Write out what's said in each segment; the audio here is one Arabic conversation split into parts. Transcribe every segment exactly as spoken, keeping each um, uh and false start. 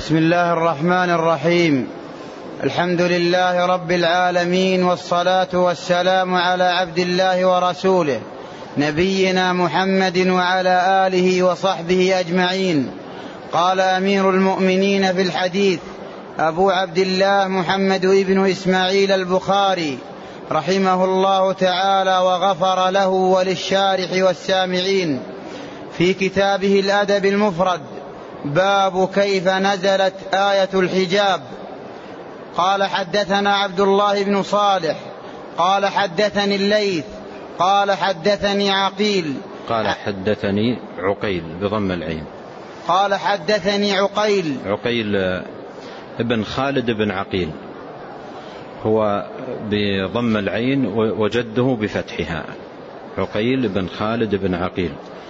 بسم الله الرحمن الرحيم. الحمد لله رب العالمين، والصلاة والسلام على عبد الله ورسوله نبينا محمد وعلى آله وصحبه أجمعين. قال أمير المؤمنين في الحديث أبو عبد الله محمد بن إسماعيل البخاري رحمه الله تعالى وغفر له وللشارح والسامعين في كتابه الأدب المفرد: باب كيف نزلت آية الحجاب. قال: حدثنا عبد الله بن صالح قال حدثني الليث قال حدثني عقيل قال حدثني عقيل بضم العين قال حدثني عقيل عقيل ابن خالد بن عقيل، هو بضم العين وجده بفتحها، عقيل بن خالد بن عقيل.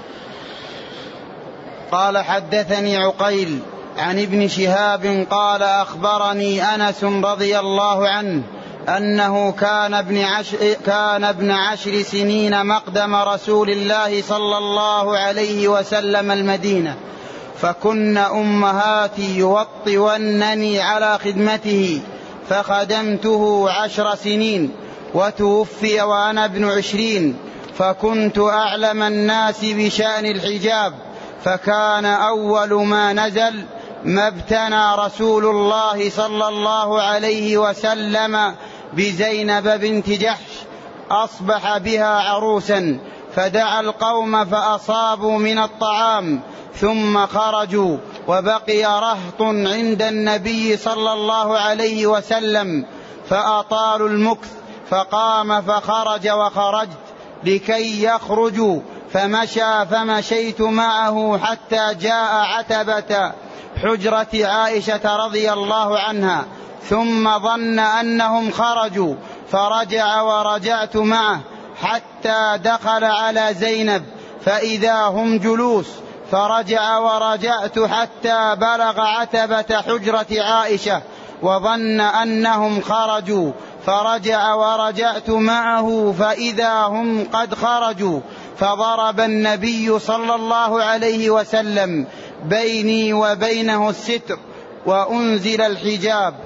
قال حدثني عقيل عن ابن شهاب قال: أخبرني أنس رضي الله عنه أنه كان ابن عشر, كان ابن عشر سنين مقدم رسول الله صلى الله عليه وسلم المدينة، فكن أمهاتي يوطونني على خدمته، فخدمته عشر سنين، وتوفي وأنا ابن عشرين، فكنت أعلم الناس بشأن الحجاب، فكان أول ما نزل: ما ابتنى رسول الله صلى الله عليه وسلم بزينب بنت جحش، أصبح بها عروسا، فدعا القوم فأصابوا من الطعام، ثم خرجوا، وبقي رهط عند النبي صلى الله عليه وسلم فأطالوا المكث، فقام فخرج وخرجت لكي يخرجوا، فمشى فمشيت معه حتى جاء عتبة حجرة عائشة رضي الله عنها، ثم ظن أنهم خرجوا فرجع ورجعت معه حتى دخل على زينب فإذا هم جلوس، فرجع ورجعت حتى بلغ عتبة حجرة عائشة وظن أنهم خرجوا، فرجع ورجعت معه فإذا هم قد خرجوا، فضرب النبي صلى الله عليه وسلم بيني وبينه الستر، وأنزل الحجاب.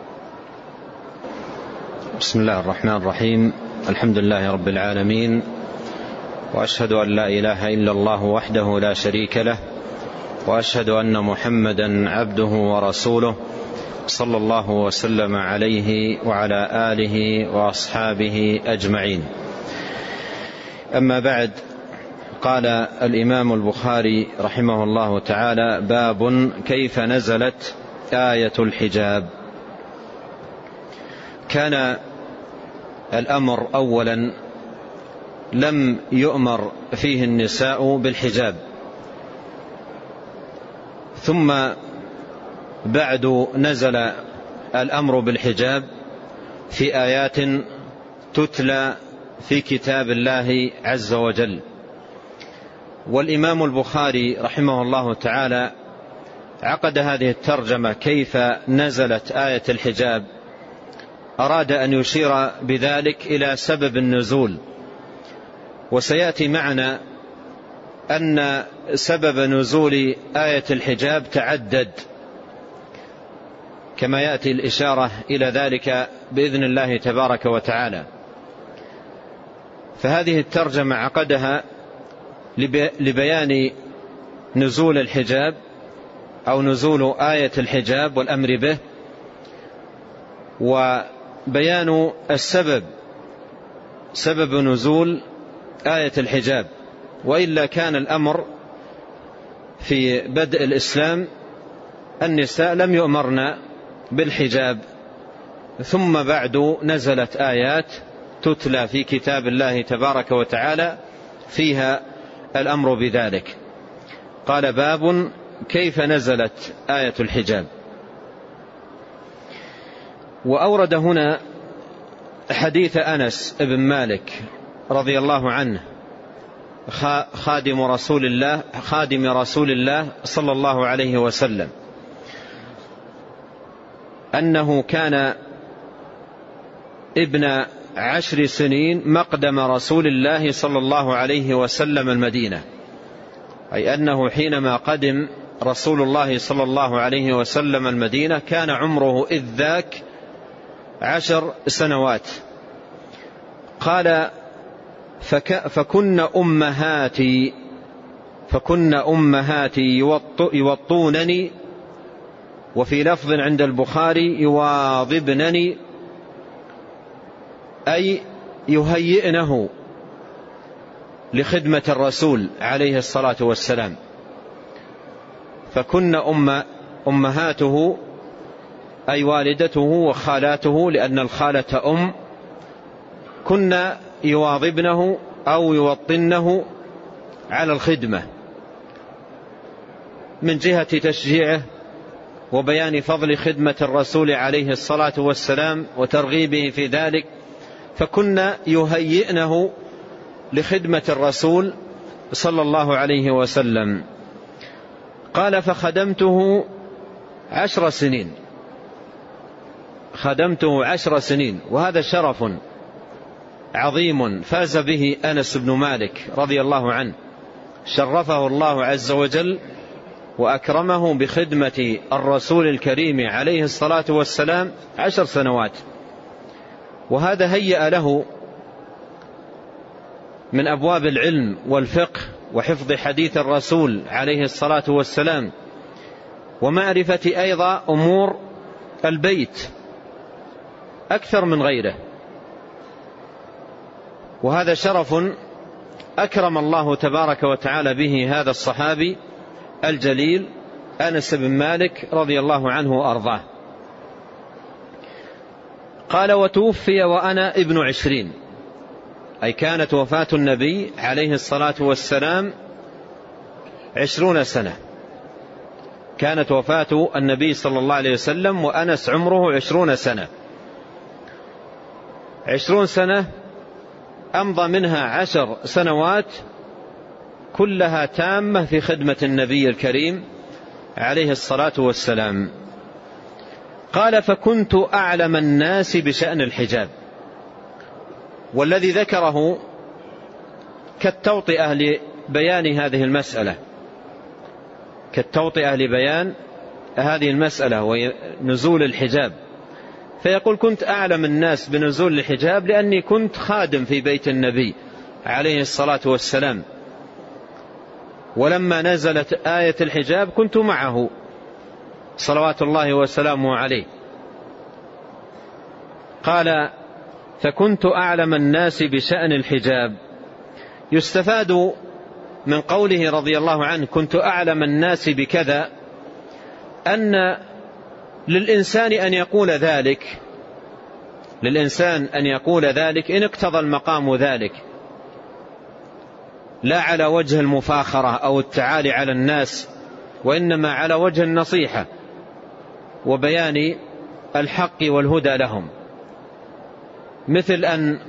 بسم الله الرحمن الرحيم. الحمد لله رب العالمين، وأشهد أن لا إله إلا الله وحده لا شريك له، وأشهد أن محمدا عبده ورسوله، صلى الله وسلم عليه وعلى آله وأصحابه أجمعين. أما بعد، قال الإمام البخاري رحمه الله تعالى: باب كيف نزلت آية الحجاب. كان الأمر أولا لم يؤمر فيه النساء بالحجاب، ثم بعد نزل الأمر بالحجاب في آيات تتلى في كتاب الله عز وجل. والإمام البخاري رحمه الله تعالى عقد هذه الترجمة كيف نزلت آية الحجاب، أراد أن يشير بذلك إلى سبب النزول، وسيأتي معنا أن سبب نزول آية الحجاب تعدد، كما يأتي الإشارة إلى ذلك بإذن الله تبارك وتعالى. فهذه الترجمة عقدها لبيان نزول الحجاب أو نزول آية الحجاب والأمر به، وبيان السبب، سبب نزول آية الحجاب. وإلا كان الأمر في بدء الإسلام النساء لم يؤمرن بالحجاب، ثم بعد نزلت آيات تتلى في كتاب الله تبارك وتعالى فيها الأمر بذلك. قال: باب كيف نزلت آية الحجاب. وأورد هنا حديث أنس بن مالك رضي الله عنه خادم رسول الله خادم رسول الله صلى الله عليه وسلم، أنه كان ابن عشر سنين مقدم رسول الله صلى الله عليه وسلم المدينة، أي أنه حينما قدم رسول الله صلى الله عليه وسلم المدينة كان عمره إذ ذاك عشر سنوات. قال فك فكن أمهاتي فكن أمهاتي يوطونني، وفي لفظ عند البخاري يواظبنني، أي يهيئنه لخدمة الرسول عليه الصلاة والسلام. فكن أم أمهاته أي والدته وخالاته، لأن الخالة أم، كن يواظبنه أو يوطنه على الخدمة من جهة تشجيعه وبيان فضل خدمة الرسول عليه الصلاة والسلام وترغيبه في ذلك، فكنا يهيئنه لخدمة الرسول صلى الله عليه وسلم. قال فخدمته عشر سنين خدمته عشر سنين وهذا شرف عظيم فاز به أنس بن مالك رضي الله عنه، شرفه الله عز وجل وأكرمه بخدمة الرسول الكريم عليه الصلاة والسلام عشر سنوات، وهذا هيأ له من أبواب العلم والفقه وحفظ حديث الرسول عليه الصلاة والسلام، ومعرفة أيضا أمور البيت أكثر من غيره. وهذا شرف أكرم الله تبارك وتعالى به هذا الصحابي الجليل أنس بن مالك رضي الله عنه وأرضاه. قال وتوفي وأنا ابن عشرين، أي كانت وفاة النبي عليه الصلاة والسلام عشرون سنة، كانت وفاة النبي صلى الله عليه وسلم وأنس عمره عشرون سنة عشرون سنة أمضى منها عشر سنوات كلها تامة في خدمة النبي الكريم عليه الصلاة والسلام. قال فكنت أعلم الناس بشأن الحجاب، والذي ذكره كالتوطئة لبيان هذه المسألة كالتوطئة لبيان هذه المسألة ونزول الحجاب، فيقول كنت أعلم الناس بنزول الحجاب لأني كنت خادم في بيت النبي عليه الصلاة والسلام، ولما نزلت آية الحجاب كنت معه صلوات الله وسلامه عليه. قال فكنت أعلم الناس بشأن الحجاب. يستفاد من قوله رضي الله عنه كنت أعلم الناس بكذا أن للإنسان أن يقول ذلك للإنسان أن يقول ذلك إن اقتضى المقام ذلك، لا على وجه المفاخرة أو التعالي على الناس، وإنما على وجه النصيحة وبيان الحق والهدى لهم، مثل أن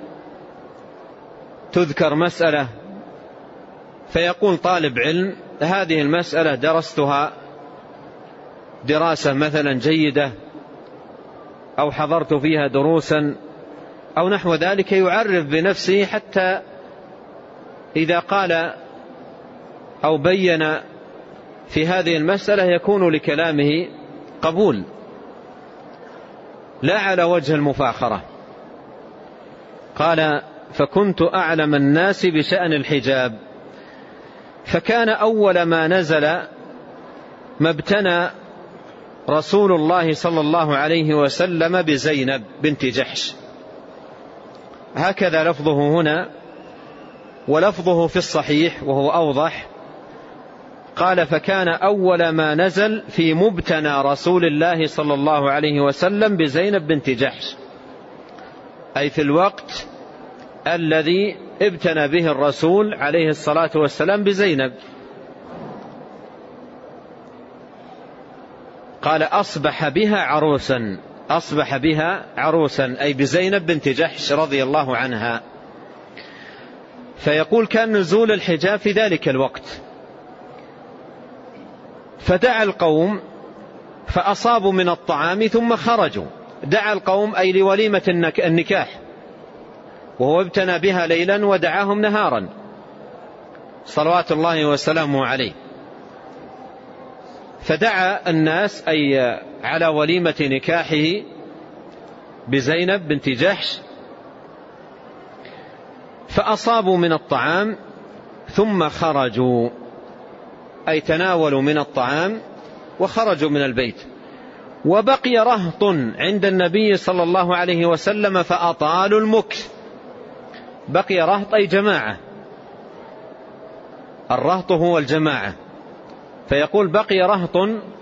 تذكر مسألة فيقول طالب علم هذه المسألة درستها دراسة مثلا جيدة أو حضرت فيها دروسا أو نحو ذلك، يعرف بنفسه حتى إذا قال أو بين في هذه المسألة يكون لكلامه قبول، لا على وجه المفاخرة. قال فكنت أعلم الناس بشأن الحجاب، فكان أول ما نزل ما ابتنى رسول الله صلى الله عليه وسلم بزينب بنت جحش، هكذا لفظه هنا، ولفظه في الصحيح وهو أوضح. قال فكان أول ما نزل في مبتنى رسول الله صلى الله عليه وسلم بزينب بنت جحش، أي في الوقت الذي ابتنى به الرسول عليه الصلاة والسلام بزينب. قال أصبح بها عروسا أصبح بها عروسا أي بزينب بنت جحش رضي الله عنها. فيقول كان نزول الحجاب في ذلك الوقت، فدعا القوم فأصابوا من الطعام ثم خرجوا. دعا القوم أي لوليمة النكاح، وهو ابتنى بها ليلا ودعاهم نهارا صلوات الله وسلامه عليه. فدعا الناس أي على وليمة نكاحه بزينب بنت جحش، فأصابوا من الطعام ثم خرجوا، أي تناولوا من الطعام وخرجوا من البيت. وبقي رهط عند النبي صلى الله عليه وسلم فأطالوا المكث. بقي رهط أي جماعة، الرهط هو الجماعة، فيقول بقي رهط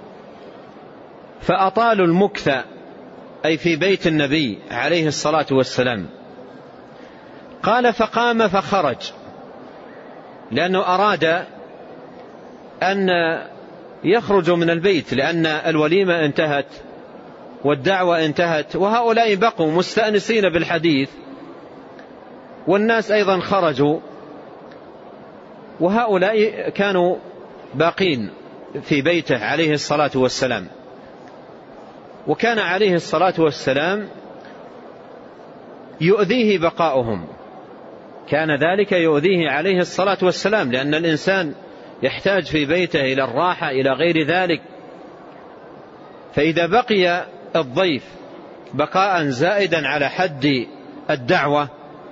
فأطالوا المكث، أي في بيت النبي عليه الصلاة والسلام. قال فقام فخرج، لأنه أراد أن يخرج من البيت، لأن الوليمة انتهت والدعوة انتهت، وهؤلاء بقوا مستأنسين بالحديث، والناس أيضا خرجوا، وهؤلاء كانوا باقين في بيته عليه الصلاة والسلام. وكان عليه الصلاة والسلام يؤذيه بقاؤهم، كان ذلك يؤذيه عليه الصلاة والسلام، لأن الإنسان يحتاج في بيته إلى الراحة إلى غير ذلك. فإذا بقي الضيف بقاء زائدا على حد الدعوة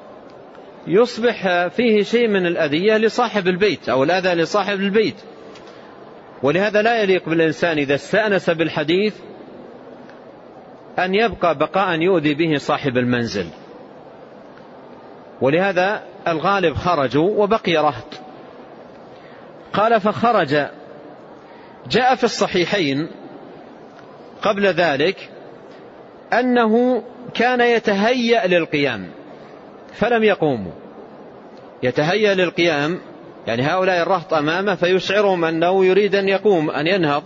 يصبح فيه شيء من الأذية لصاحب البيت أو الأذى لصاحب البيت. ولهذا لا يليق بالإنسان إذا استأنس بالحديث أن يبقى بقاء يؤذي به صاحب المنزل. ولهذا الغالب خرجوا وبقي رهط. قال فخرج. جاء في الصحيحين قبل ذلك أنه كان يتهيأ للقيام فلم يقوموا. يتهيأ للقيام يعني هؤلاء الرهط أمامه فيشعرهم أنه يريد أن يقوم أن ينهض،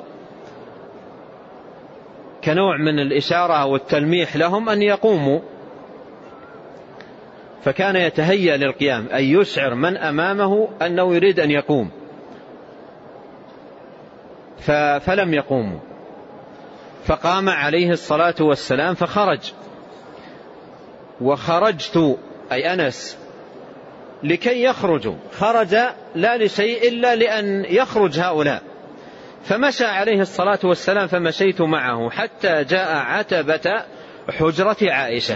كنوع من الإشارة والتلميح لهم أن يقوموا، فكان يتهيأ للقيام أي يشعر من أمامه أنه يريد أن يقوم، فلم يقوموا. فقام عليه الصلاة والسلام فخرج. وخرجت أي أنس لكي يخرجوا، خرج لا لشيء إلا لأن يخرج هؤلاء. فمشى عليه الصلاة والسلام فمشيت معه حتى جاء عتبة حجرة عائشة،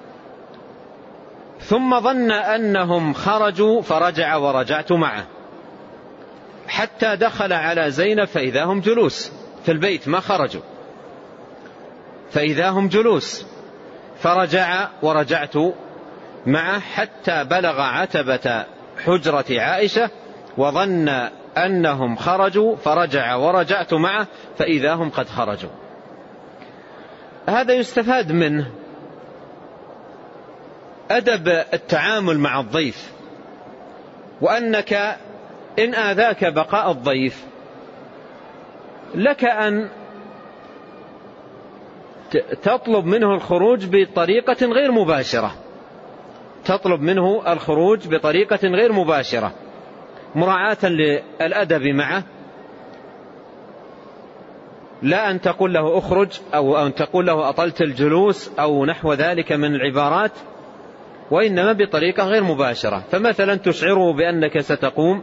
ثم ظن أنهم خرجوا فرجع ورجعت معه حتى دخل على زينب فإذا هم جلوس في البيت ما خرجوا، فإذا هم جلوس فرجع ورجعت معه حتى بلغ عتبة حجرة عائشة وظن أنهم خرجوا فرجع ورجعت معه فإذا هم قد خرجوا. هذا يستفاد منه أدب التعامل مع الضيف، وأنك إن آذاك بقاء الضيف لك أن تطلب منه الخروج بطريقة غير مباشرة، تطلب منه الخروج بطريقة غير مباشرة مراعاة للأدب معه، لا أن تقول له أخرج أو أن تقول له أطلت الجلوس أو نحو ذلك من العبارات، وإنما بطريقة غير مباشرة. فمثلا تشعره بأنك ستقوم،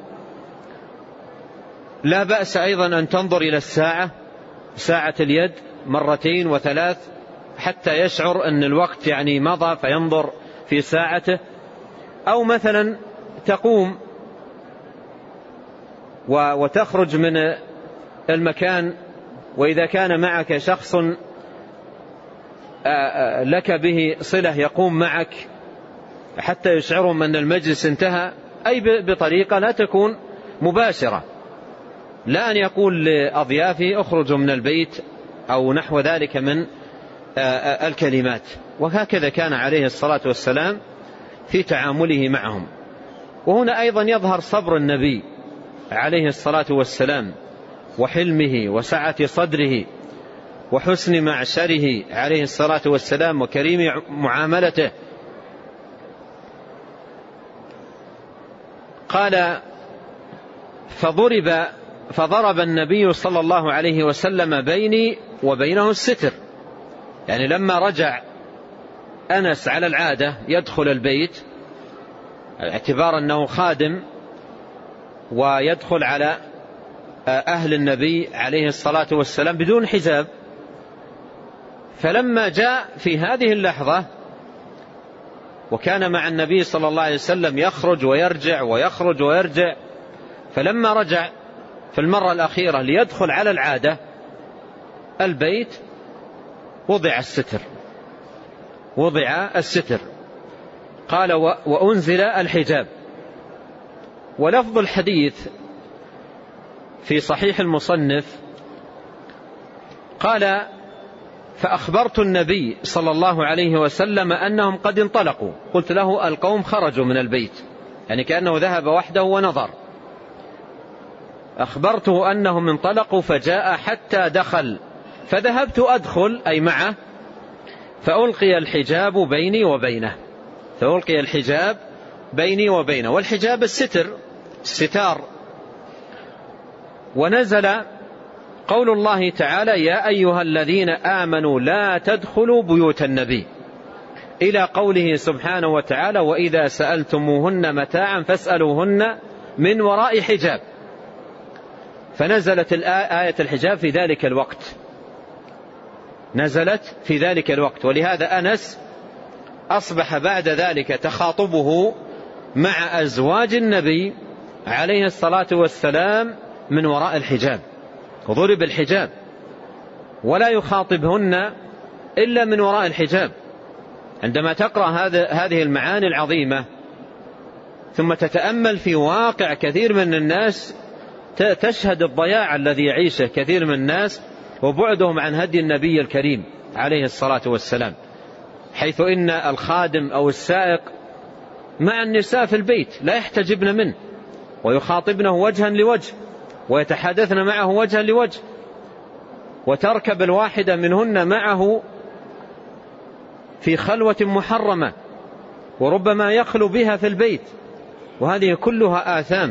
لا بأس أيضا أن تنظر إلى الساعة، ساعة اليد مرتين وثلاث حتى يشعر أن الوقت يعني مضى فينظر في ساعته. أو مثلا تقوم وتخرج من المكان، وإذا كان معك شخص لك به صلة يقوم معك حتى يشعرهم أن المجلس انتهى، أي بطريقة لا تكون مباشرة، لا أن يقول لأضيافه أخرجوا من البيت أو نحو ذلك من الكلمات. وهكذا كان عليه الصلاة والسلام في تعامله معهم. وهنا أيضا يظهر صبر النبي عليه الصلاة والسلام وحلمه وسعة صدره وحسن معشره عليه الصلاة والسلام وكريم معاملته. قال فضرب فضرب النبي صلى الله عليه وسلم بيني وبينه الستر، يعني لما رجع أنس على العادة يدخل البيت اعتبار أنه خادم ويدخل على أهل النبي عليه الصلاة والسلام بدون حجاب. فلما جاء في هذه اللحظة وكان مع النبي صلى الله عليه وسلم يخرج ويرجع ويخرج ويرجع، فلما رجع في المرة الأخيرة ليدخل على العادة البيت وضع الستر وضع الستر قال وأنزل الحجاب. ولفظ الحديث في صحيح المصنف قال فأخبرت النبي صلى الله عليه وسلم أنهم قد انطلقوا. قلت له القوم خرجوا من البيت، يعني كأنه ذهب وحده ونظر. أخبرته أنهم انطلقوا فجاء حتى دخل، فذهبت أدخل أي معه، فألقي الحجاب بيني وبينه فألقي الحجاب بيني وبينه والحجاب الستر الستار. ونزل قول الله تعالى يا أيها الذين آمنوا لا تدخلوا بيوت النبي، إلى قوله سبحانه وتعالى وإذا سألتموهن متاعا فاسألوهن من وراء حجاب. فنزلت آية الحجاب في ذلك الوقت نزلت في ذلك الوقت ولهذا أنس أصبح بعد ذلك تخاطبه مع أزواج النبي عليه الصلاة والسلام من وراء الحجاب، وضرب الحجاب ولا يخاطبهن إلا من وراء الحجاب. عندما تقرأ هذه المعاني العظيمة ثم تتأمل في واقع كثير من الناس تشهد الضياع الذي يعيشه كثير من الناس وبعدهم عن هدي النبي الكريم عليه الصلاة والسلام، حيث إن الخادم أو السائق مع النساء في البيت لا يحتجبن منه ويخاطبنه وجها لوجه ويتحدثن معه وجها لوجه، وتركب الواحدة منهن معه في خلوة محرمة وربما يخلو بها في البيت، وهذه كلها آثام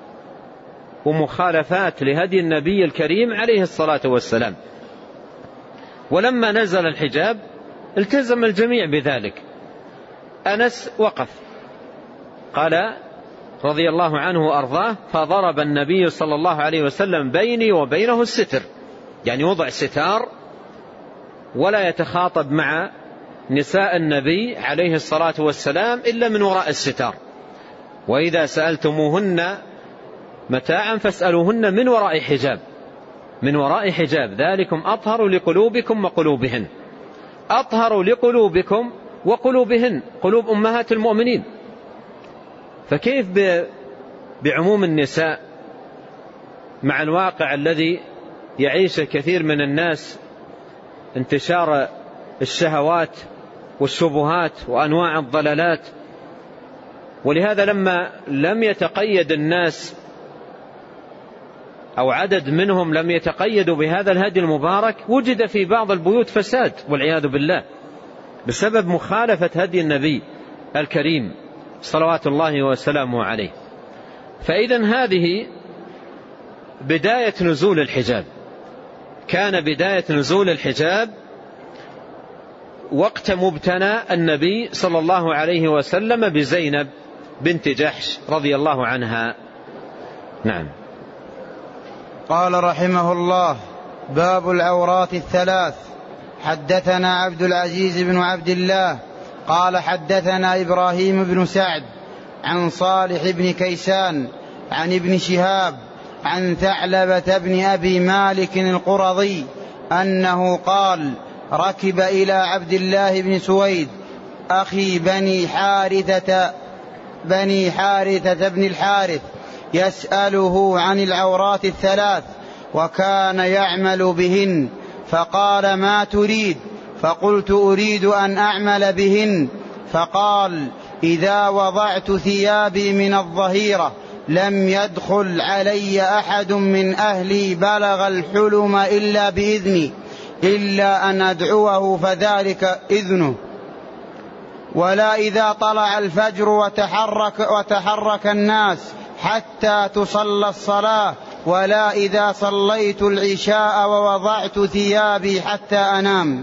ومخالفات لهدي النبي الكريم عليه الصلاة والسلام. ولما نزل الحجاب التزم الجميع بذلك. أنس وقف قال رضي الله عنه وأرضاه فضرب النبي صلى الله عليه وسلم بيني وبينه الستر، يعني وضع ستار ولا يتخاطب مع نساء النبي عليه الصلاة والسلام إلا من وراء الستار. وإذا سألتموهن متاعا فاسألوهن من وراء حجاب من وراء حجاب ذلكم أطهر لقلوبكم وقلوبهن، أطهر لقلوبكم وقلوبهن، قلوب أمهات المؤمنين. فكيف بعموم النساء مع الواقع الذي يعيش كثير من الناس، انتشار الشهوات والشبهات وأنواع الضلالات. ولهذا لما لم يتقيد الناس أو عدد منهم لم يتقيدوا بهذا الهدي المبارك وجد في بعض البيوت فساد والعياذ بالله بسبب مخالفة هدي النبي الكريم صلوات الله وسلامه عليه. فإذن هذه بداية نزول الحجاب، كان بداية نزول الحجاب وقت مبتنى النبي صلى الله عليه وسلم بزينب بنت جحش رضي الله عنها. نعم. قال رحمه الله باب العورات الثلاث. حدثنا عبد العزيز بن عبد الله قال حدثنا إبراهيم بن سعد عن صالح بن كيسان عن ابن شهاب عن ثعلبة بن أبي مالك القرظي أنه قال ركب إلى عبد الله بن سويد أخي بني حارثة بني حارثة بن الحارث يسأله عن العورات الثلاث وكان يعمل بهن، فقال ما تريد؟ فقلت أريد أن أعمل بهن. فقال إذا وضعت ثيابي من الظهيرة لم يدخل علي أحد من أهلي بلغ الحلم إلا بإذني إلا أن أدعوه فذلك إذنه، ولا إذا طلع الفجر وتحرك, وتحرك الناس حتى تصلى الصلاة، ولا إذا صليت العشاء ووضعت ثيابي حتى أنام.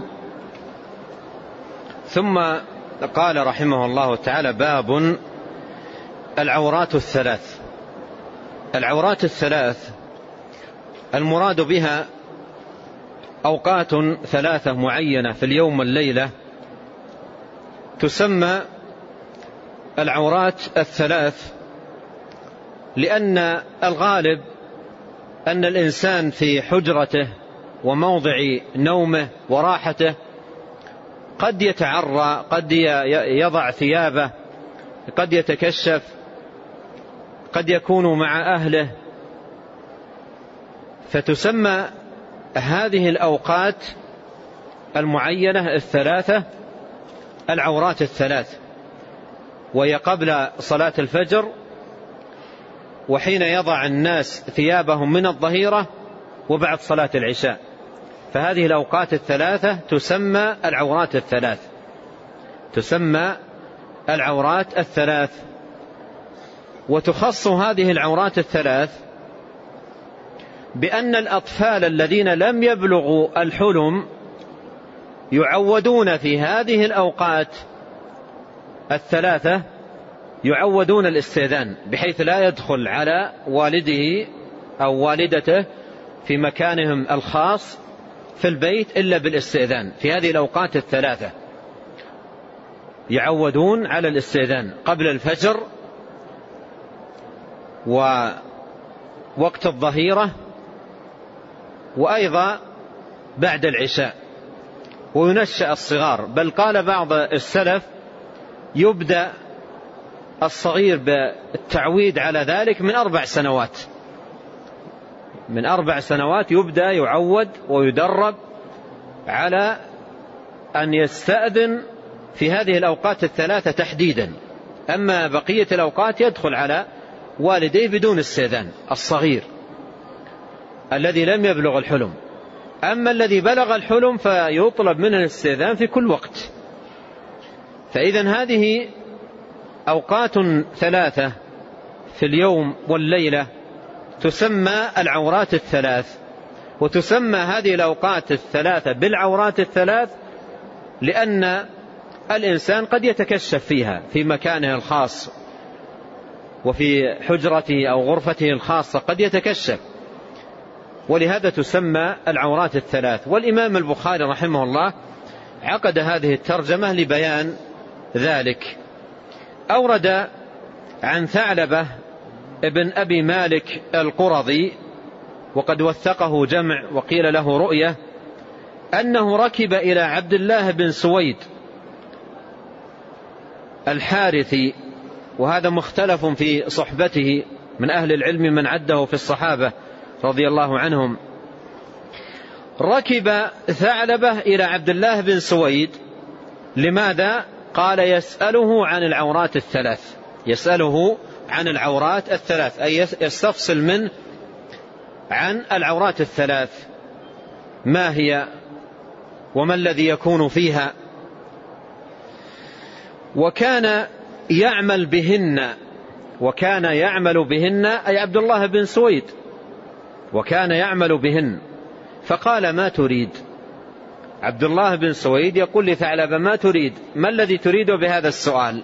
ثم قال رحمه الله تعالى باب العورات الثلاث. العورات الثلاث المراد بها أوقات ثلاثة معينة في اليوم والليلة تسمى العورات الثلاث، لأن الغالب أن الإنسان في حجرته وموضع نومه وراحته قد يتعرى، قد يضع ثيابه، قد يتكشف، قد يكون مع أهله، فتسمى هذه الأوقات المعينة الثلاثة العورات الثلاث، وهي قبل صلاة الفجر، وحين يضع الناس ثيابهم من الظهيرة، وبعد صلاة العشاء. فهذه الأوقات الثلاثة تسمى العورات الثلاث، تسمى العورات الثلاث. وتخص هذه العورات الثلاث بأن الأطفال الذين لم يبلغوا الحلم يعودون في هذه الأوقات الثلاثة، يعودون الاستئذان، بحيث لا يدخل على والده أو والدته في مكانهم الخاص في البيت إلا بالاستئذان. في هذه الأوقات الثلاثة يعودون على الاستئذان قبل الفجر ووقت الظهيرة وأيضا بعد العشاء، وينشأ الصغار. بل قال بعض السلف يبدأ الصغير بالتعويد على ذلك من أربع سنوات، من أربع سنوات يبدأ يعود ويدرب على أن يستأذن في هذه الأوقات الثلاثة تحديدا. أما بقية الأوقات يدخل على والديه بدون استئذان، الصغير الذي لم يبلغ الحلم. أما الذي بلغ الحلم فيطلب منه الاستئذان في كل وقت. فإذن هذه أوقات ثلاثة في اليوم والليلة تسمى العورات الثلاث. وتسمى هذه الأوقات الثلاثة بالعورات الثلاث لأن الإنسان قد يتكشف فيها في مكانه الخاص وفي حجرته أو غرفته الخاصة قد يتكشف، ولهذا تسمى العورات الثلاث. والإمام البخاري رحمه الله عقد هذه الترجمة لبيان ذلك. أورد عن ثعلبة ابن أبي مالك القرظي، وقد وثقه جمع وقيل له رؤية، أنه ركب إلى عبد الله بن سويد الحارثي، وهذا مختلف في صحبته، من أهل العلم من عده في الصحابة رضي الله عنهم. ركب ثعلبة إلى عبد الله بن سويد، لماذا؟ قال يسأله عن العورات الثلاث، يسأله عن العورات الثلاث، أي يستفصل منه عن العورات الثلاث، ما هي وما الذي يكون فيها. وكان يعمل بهن، وكان يعمل بهن أي عبد الله بن سويد، وكان يعمل بهن. فقال ما تريد؟ عبد الله بن سويد يقول لثعلبة ما تريد؟ ما الذي تريد بهذا السؤال؟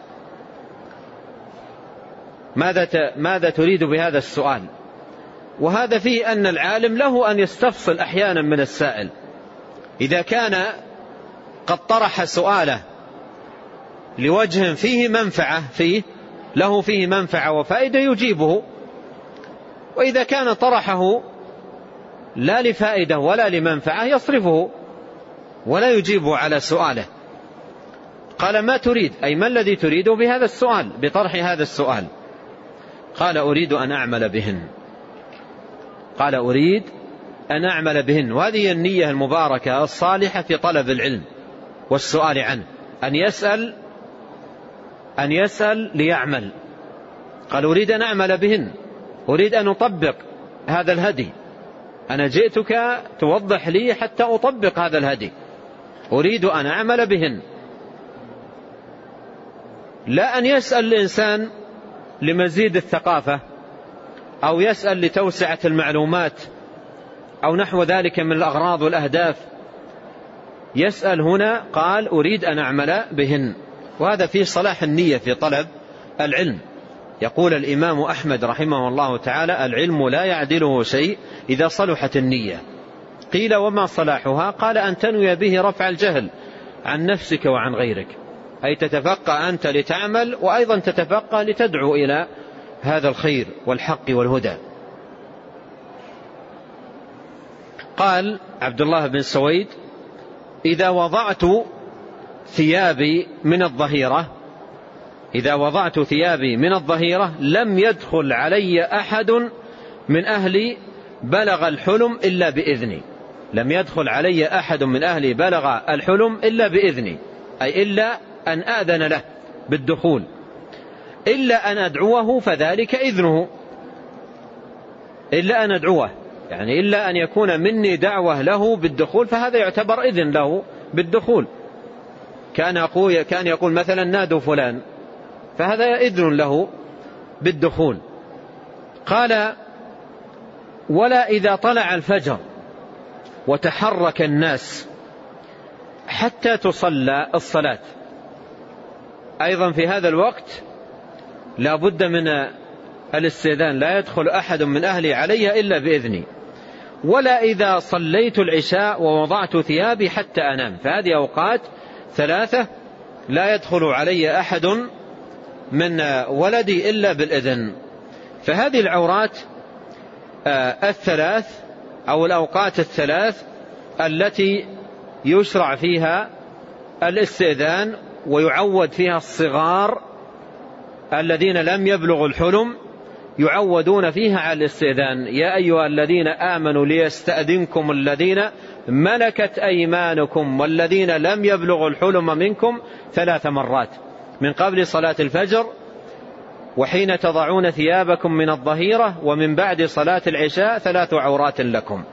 ماذا ماذا تريد بهذا السؤال؟ وهذا فيه أن العالم له أن يستفصل أحيانا من السائل، إذا كان قد طرح سؤاله لوجه فيه منفعة، فيه له فيه منفعة وفائدة يجيبه، وإذا كان طرحه لا لفائدة ولا لمنفعة يصرفه ولا يجيبه على سؤاله. قال ما تريد؟ أي ما الذي تريد بهذا السؤال، بطرح هذا السؤال؟ قال أريد أن أعمل بهن. قال أريد أن أعمل بهن. وهذه النية المباركة الصالحة في طلب العلم والسؤال عنه، أن يسأل أن يسأل ليعمل. قال أريد أن أعمل بهن، أريد أن أطبق هذا الهدي، أنا جئتك توضح لي حتى أطبق هذا الهدي، أريد أن أعمل بهن. لا أن يسأل الإنسان لمزيد الثقافة أو يسأل لتوسعة المعلومات أو نحو ذلك من الأغراض والأهداف. يسأل هنا قال أريد أن أعمل بهن، وهذا فيه صلاح النية في طلب العلم، يقول الإمام أحمد رحمه الله تعالى: العلم لا يعدله شيء إذا صلحت النية. قيل: وما صلاحها؟ قال: أن تنوي به رفع الجهل عن نفسك وعن غيرك، أي تتفقه أنت لتعمل، وأيضا تتفقه لتدعو إلى هذا الخير والحق والهدى. قال عبد الله بن سويد: إذا وضعت ثيابي من الظهيرة إذا وضعت ثيابي من الظهيرة لم يدخل علي أحد من أهلي بلغ الحلم إلا بإذني لم يدخل علي أحد من أهلي بلغ الحلم إلا بإذني، أي إلا أن آذن له بالدخول، إلا أن أدعوه فذلك إذنه، إلا أن أدعوه يعني إلا أن يكون مني دعوة له بالدخول، فهذا يعتبر إذن له بالدخول. كان يقول, كان يقول مثلا: نادوا فلان، فهذا إذن له بالدخول. قال: ولا إذا طلع الفجر وتحرك الناس حتى تصلى الصلاة، أيضا في هذا الوقت لا بد من الاستئذان، لا يدخل أحد من أهلي علي إلا بإذني. ولا إذا صليت العشاء ووضعت ثيابي حتى أنام، فهذه أوقات ثلاثة لا يدخل علي أحد من ولدي إلا بالإذن. فهذه العورات الثلاث أو الأوقات الثلاث التي يشرع فيها الاستئذان ويعود فيها الصغار الذين لم يبلغوا الحلم، يعودون فيها على الاستئذان. يا أيها الذين آمنوا ليستأذنكم الذين ملكت أيمانكم والذين لم يبلغوا الحلم منكم ثلاث مرات، من قبل صلاة الفجر، وحين تضعون ثيابكم من الظهيرة، ومن بعد صلاة العشاء، ثلاث عورات لكم.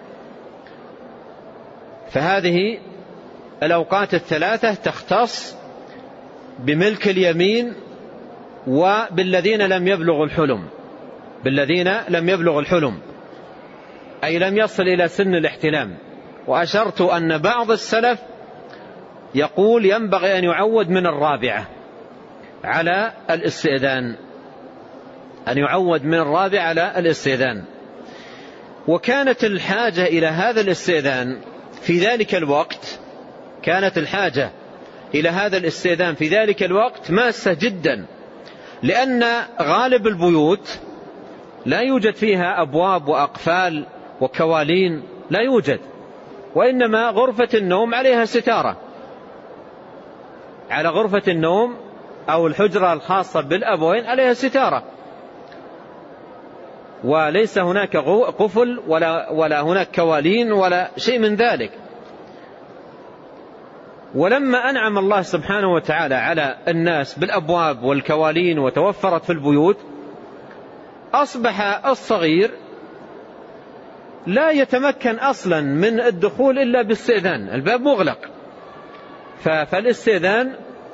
فهذه الأوقات الثلاثة تختص بملك اليمين وبالذين لم يبلغوا الحلم بالذين لم يبلغوا الحلم أي لم يصل إلى سن الاحتلام. وأشرت أن بعض السلف يقول ينبغي أن يعود من الرابعة على الاستئذان أن يعود من الرابعة على الاستئذان. وكانت الحاجة إلى هذا الاستئذان في ذلك الوقت كانت الحاجة إلى هذا الاستئذان في ذلك الوقت ماسة جدا، لأن غالب البيوت لا يوجد فيها أبواب وأقفال وكوالين، لا يوجد، وإنما غرفة النوم عليها ستارة، على غرفة النوم أو الحجرة الخاصة بالأبوين عليها ستارة، وليس هناك قفل ولا, ولا هناك كوالين ولا شيء من ذلك. ولما أنعم الله سبحانه وتعالى على الناس بالأبواب والكوالين وتوفرت في البيوت، أصبح الصغير لا يتمكن أصلا من الدخول إلا باستئذان، الباب مغلق، فالاستئذان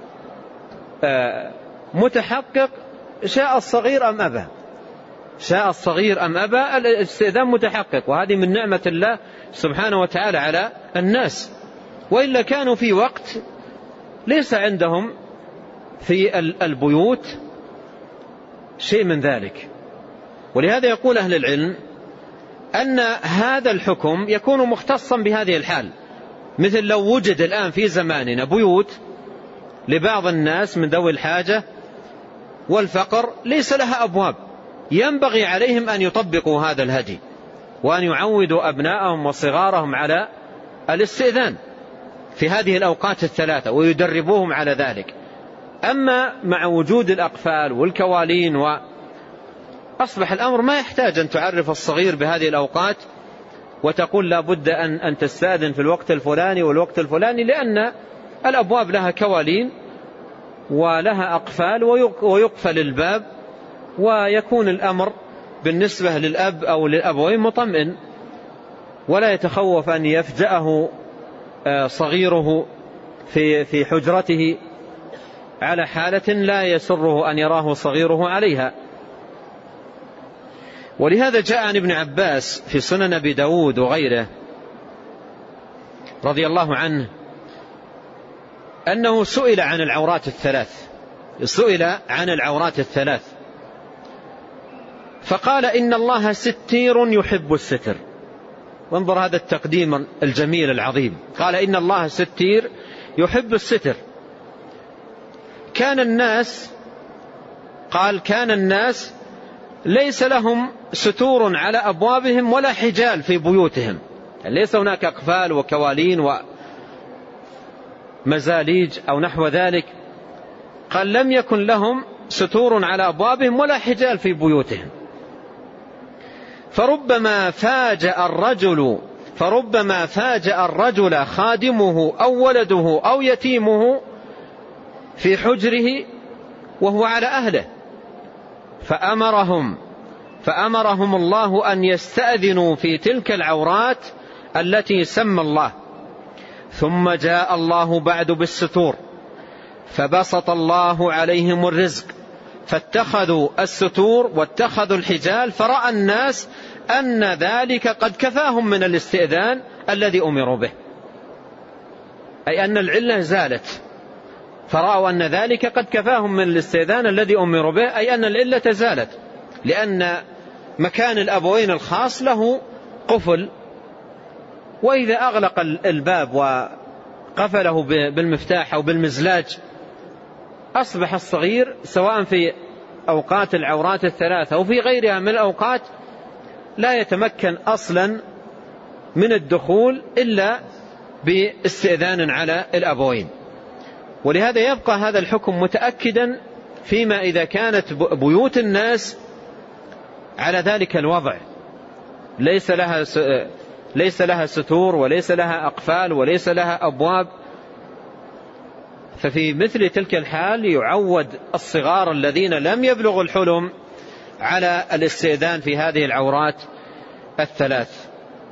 متحقق شاء الصغير أم أبى شاء الصغير أم أبى الاستئذان متحقق، وهذه من نعمة الله سبحانه وتعالى على الناس. وإلا كانوا في وقت ليس عندهم في البيوت شيء من ذلك. ولهذا يقول أهل العلم أن هذا الحكم يكون مختصا بهذه الحال، مثل لو وجد الآن في زماننا بيوت لبعض الناس من ذوي الحاجة والفقر ليس لها أبواب، ينبغي عليهم أن يطبقوا هذا الهدي وأن يعودوا أبناءهم وصغارهم على الاستئذان في هذه الأوقات الثلاثة ويدربوهم على ذلك. أما مع وجود الأقفال والكوالين وأصبح الأمر ما يحتاج أن تعرف الصغير بهذه الأوقات وتقول لا بد أن, أن تستأذن في الوقت الفلاني والوقت الفلاني، لأن الأبواب لها كوالين ولها أقفال ويقفل الباب، ويكون الأمر بالنسبة للأب أو للأبوين مطمئن، ولا يتخوف أن يفجأه صغيره في في حجرته على حالة لا يسره أن يراه صغيره عليها. ولهذا جاء عن ابن عباس في سنن أبي داود وغيره رضي الله عنه أنه سئل عن العورات الثلاث سئل عن العورات الثلاث فقال إن الله ستير يحب الستر. وانظر هذا التقديم الجميل العظيم، قال إن الله ستير يحب الستر. كان الناس قال كان الناس ليس لهم ستور على أبوابهم ولا حجال في بيوتهم، ليس هناك أقفال وكوالين ومزاليج أو نحو ذلك. قال لم يكن لهم ستور على أبوابهم ولا حجال في بيوتهم. فربما فاجأ الرجل فربما فاجأ الرجل خادمه أو ولده أو يتيمه في حجره وهو على أهله، فأمرهم فأمرهم الله أن يستأذنوا في تلك العورات التي سمى الله. ثم جاء الله بعد بالستور فبسط الله عليهم الرزق، فاتخذوا الستور واتخذوا الحجال، فرأى الناس أن ذلك قد كفاهم من الاستئذان الذي أمروا به، أي أن العلة زالت، فرأوا أن ذلك قد كفاهم من الاستئذان الذي أمروا به، أي أن العلة زالت، لأن مكان الأبوين الخاص له قفل، وإذا أغلق الباب وقفله بالمفتاح أو بالمزلاج أصبح الصغير سواء في أوقات العورات الثلاثة أو في غيرها من الأوقات لا يتمكن أصلا من الدخول إلا باستئذان على الأبوين. ولهذا يبقى هذا الحكم متأكدا فيما إذا كانت بيوت الناس على ذلك الوضع، ليس لها ليس لها ستور وليس لها أقفال وليس لها أبواب، ففي مثل تلك الحال يعود الصغار الذين لم يبلغوا الحلم على الاستئذان في هذه العورات الثلاث.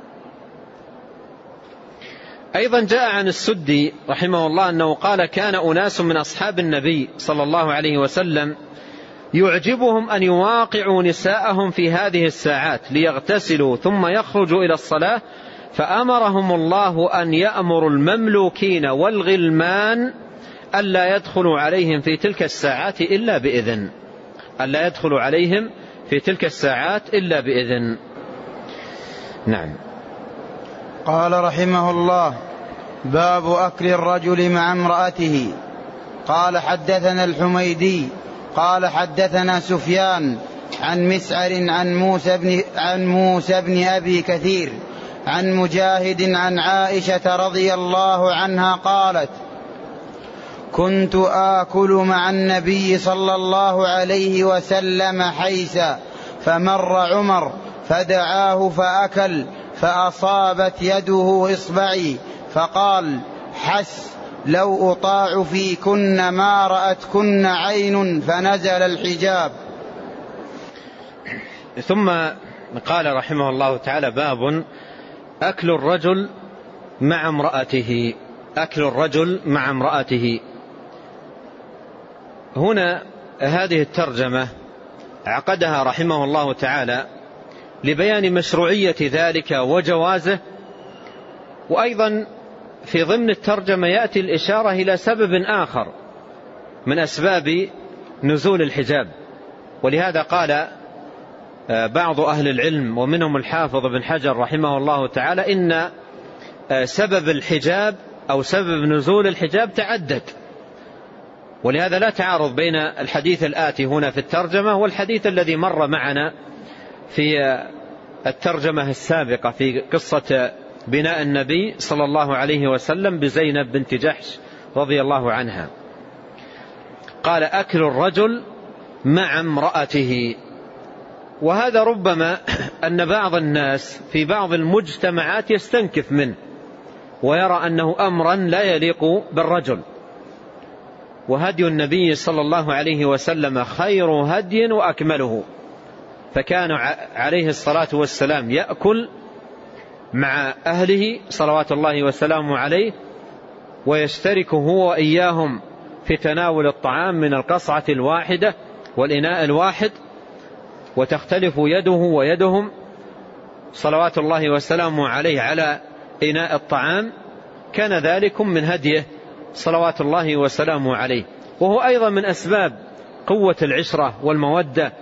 أيضا جاء عن السدي رحمه الله أنه قال كان أناس من أصحاب النبي صلى الله عليه وسلم يعجبهم أن يواقعوا نساءهم في هذه الساعات ليغتسلوا ثم يخرجوا إلى الصلاة، فأمرهم الله أن يأمر المملوكين والغلمان ألا يدخلوا عليهم في تلك الساعات إلا بإذن ألا يدخلوا عليهم في تلك الساعات إلا بإذن. نعم. قال رحمه الله: باب أكل الرجل مع امرأته. قال حدثنا الحميدي قال حدثنا سفيان عن مسعر عن موسى بن, عن موسى بن أبي كثير عن مجاهد عن عائشة رضي الله عنها قالت: كنت آكل مع النبي صلى الله عليه وسلم حيث فمر عمر فدعاه فأكل فأصابت يده إصبعي فقال: حس لو أطاع فيكن ما رأتكن عين، فنزل الحجاب. ثم قال رحمه الله تعالى: باب أكل الرجل مع امرأته. أكل الرجل مع امرأته. هنا هذه الترجمة عقدها رحمه الله تعالى لبيان مشروعية ذلك وجوازه، وأيضا في ضمن الترجمة يأتي الإشارة إلى سبب آخر من أسباب نزول الحجاب. ولهذا قال بعض أهل العلم ومنهم الحافظ بن حجر رحمه الله تعالى إن سبب الحجاب أو سبب نزول الحجاب تعدد، ولهذا لا تعارض بين الحديث الآتي هنا في الترجمة والحديث الذي مر معنا في الترجمة السابقة في قصة بناء النبي صلى الله عليه وسلم بزينب بنت جحش رضي الله عنها. قال: أكل الرجل مع امرأته. وهذا ربما أن بعض الناس في بعض المجتمعات يستنكف منه ويرى أنه أمرا لا يليق بالرجل، وهدي النبي صلى الله عليه وسلم خير هدي وأكمله، فكان عليه الصلاة والسلام يأكل مع أهله صلوات الله وسلامه عليه، ويشترك هو وإياهم في تناول الطعام من القصعة الواحدة والإناء الواحد، وتختلف يده ويدهم صلوات الله وسلامه عليه على إناء الطعام. كان ذلك من هديه صلوات الله وسلامه عليه، وهو أيضا من أسباب قوة العشرة والمودة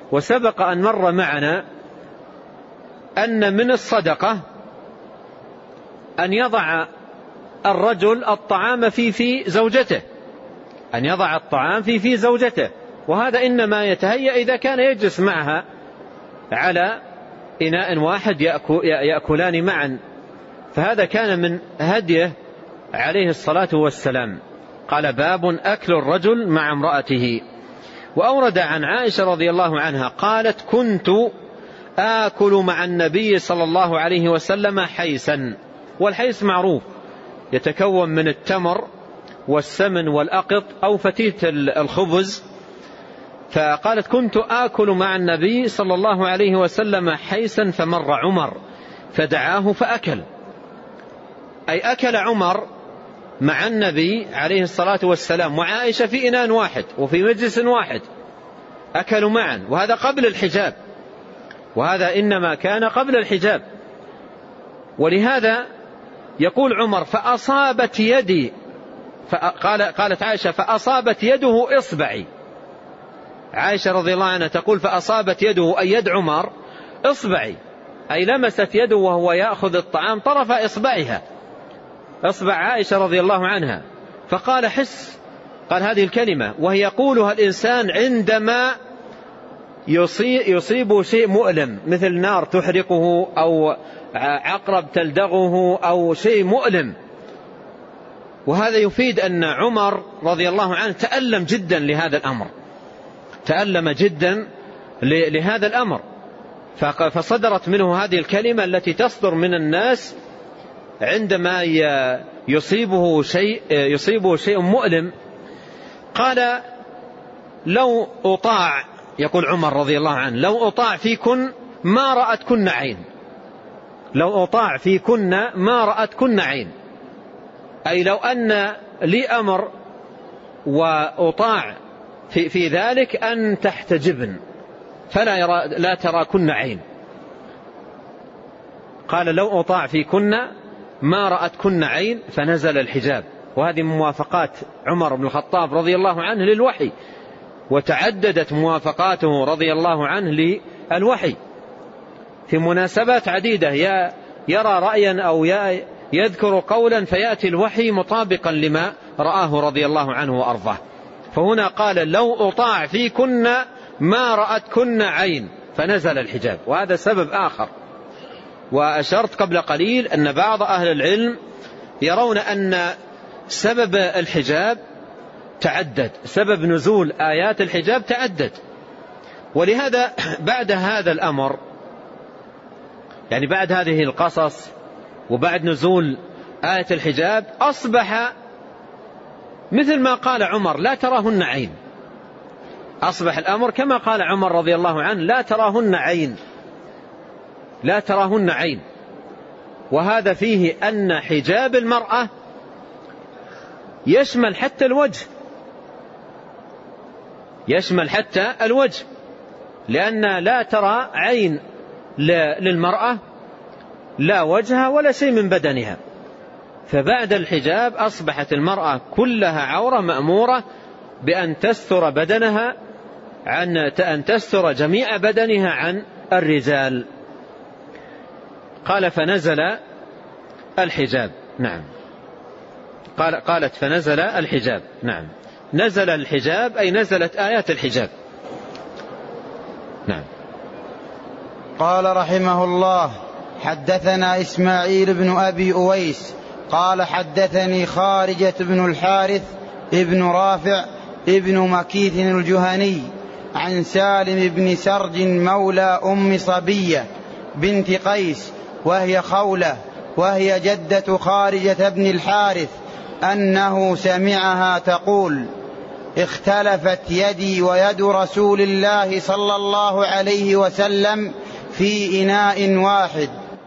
وسبق أن مر معنا أن من الصدقة أن يضع الرجل الطعام في في زوجته، أن يضع الطعام في في زوجته، وهذا إنما يتهيأ إذا كان يجلس معها على إناء واحد يأكلان معا، فهذا كان من هديه عليه الصلاة والسلام. قال: باب أكل الرجل مع امرأته. وأورد عن عائشة رضي الله عنها قالت: كنت آكل مع النبي صلى الله عليه وسلم حيسا. والحيس معروف، يتكون من التمر والسمن والأقط أو فتيت الخبز. فقالت: كنت آكل مع النبي صلى الله عليه وسلم حيسا فمر عمر فدعاه فأكل، أي أكل عمر مع النبي عليه الصلاة والسلام وعائشة في إناء واحد وفي مجلس واحد، أكلوا معا، وهذا قبل الحجاب، وهذا إنما كان قبل الحجاب. ولهذا يقول عمر: فأصابت يدي، فقال قالت عائشة: فأصابت يده إصبعي. عائشة رضي الله عنها تقول: فأصابت يده أي يد عمر إصبعي، أي لمست يده وهو يأخذ الطعام طرف إصبعها، إصبع عائشة رضي الله عنها. فقال: حس، قال هذه الكلمة وهي يقولها الإنسان عندما يصيب شيء مؤلم مثل نار تحرقه أو عقرب تلدغه أو شيء مؤلم. وهذا يفيد أن عمر رضي الله عنه تألم جدا لهذا الأمر، تألم جدا لهذا الأمر، فصدرت منه هذه الكلمة التي تصدر من الناس عندما يصيبه شيء يصيبه شيء مؤلم. قال: لو أطاع، يقول عمر رضي الله عنه: لو أطاع فيكن ما رأتكن عين، لو أطاع فيكن ما رأتكن عين، أي لو أن لي أمر وأطاع في, في ذلك أن تحتجبن فلا يرى لا تراكن عين. قال: لو أطاع فيكن ما رأتكن عين، فنزل الحجاب. وهذه موافقات عمر بن الخطاب رضي الله عنه للوحي، وتعددت موافقاته رضي الله عنه للوحي في مناسبات عديدة، يرى رأيا أو يذكر قولا فيأتي الوحي مطابقا لما رآه رضي الله عنه وأرضاه. فهنا قال: لو أطاع فيكن ما رأتكن عين، فنزل الحجاب. وهذا سبب آخر، وأشرت قبل قليل أن بعض أهل العلم يرون أن سبب الحجاب تعدد، سبب نزول آيات الحجاب تعدد. ولهذا بعد هذا الأمر، يعني بعد هذه القصص وبعد نزول آية الحجاب، أصبح مثل ما قال عمر: لا تراهن عين. أصبح الأمر كما قال عمر رضي الله عنه: لا تراهن عين، لا تراهن عين. وهذا فيه أن حجاب المرأة يشمل حتى الوجه، يشمل حتى الوجه، لأن لا ترى عين للمرأة لا وجهها ولا شيء من بدنها. فبعد الحجاب أصبحت المرأة كلها عورة، مأمورة بأن تستر بدنها عن أن تستر جميع بدنها عن الرجال. قال: فنزل الحجاب. نعم، قال قالت فنزل الحجاب. نعم، نزل الحجاب أي نزلت آيات الحجاب. نعم. قال رحمه الله: حدثنا إسماعيل بن أبي أويس قال حدثني خارجة بن الحارث ابن رافع ابن مكيث الجهني عن سالم بن سرج مولى أم صبية بنت قيس وهي خولة وهي جدة خارجة بن الحارث أنه سمعها تقول: اختلفت يدي ويد رسول الله صلى الله عليه وسلم في إناء واحد.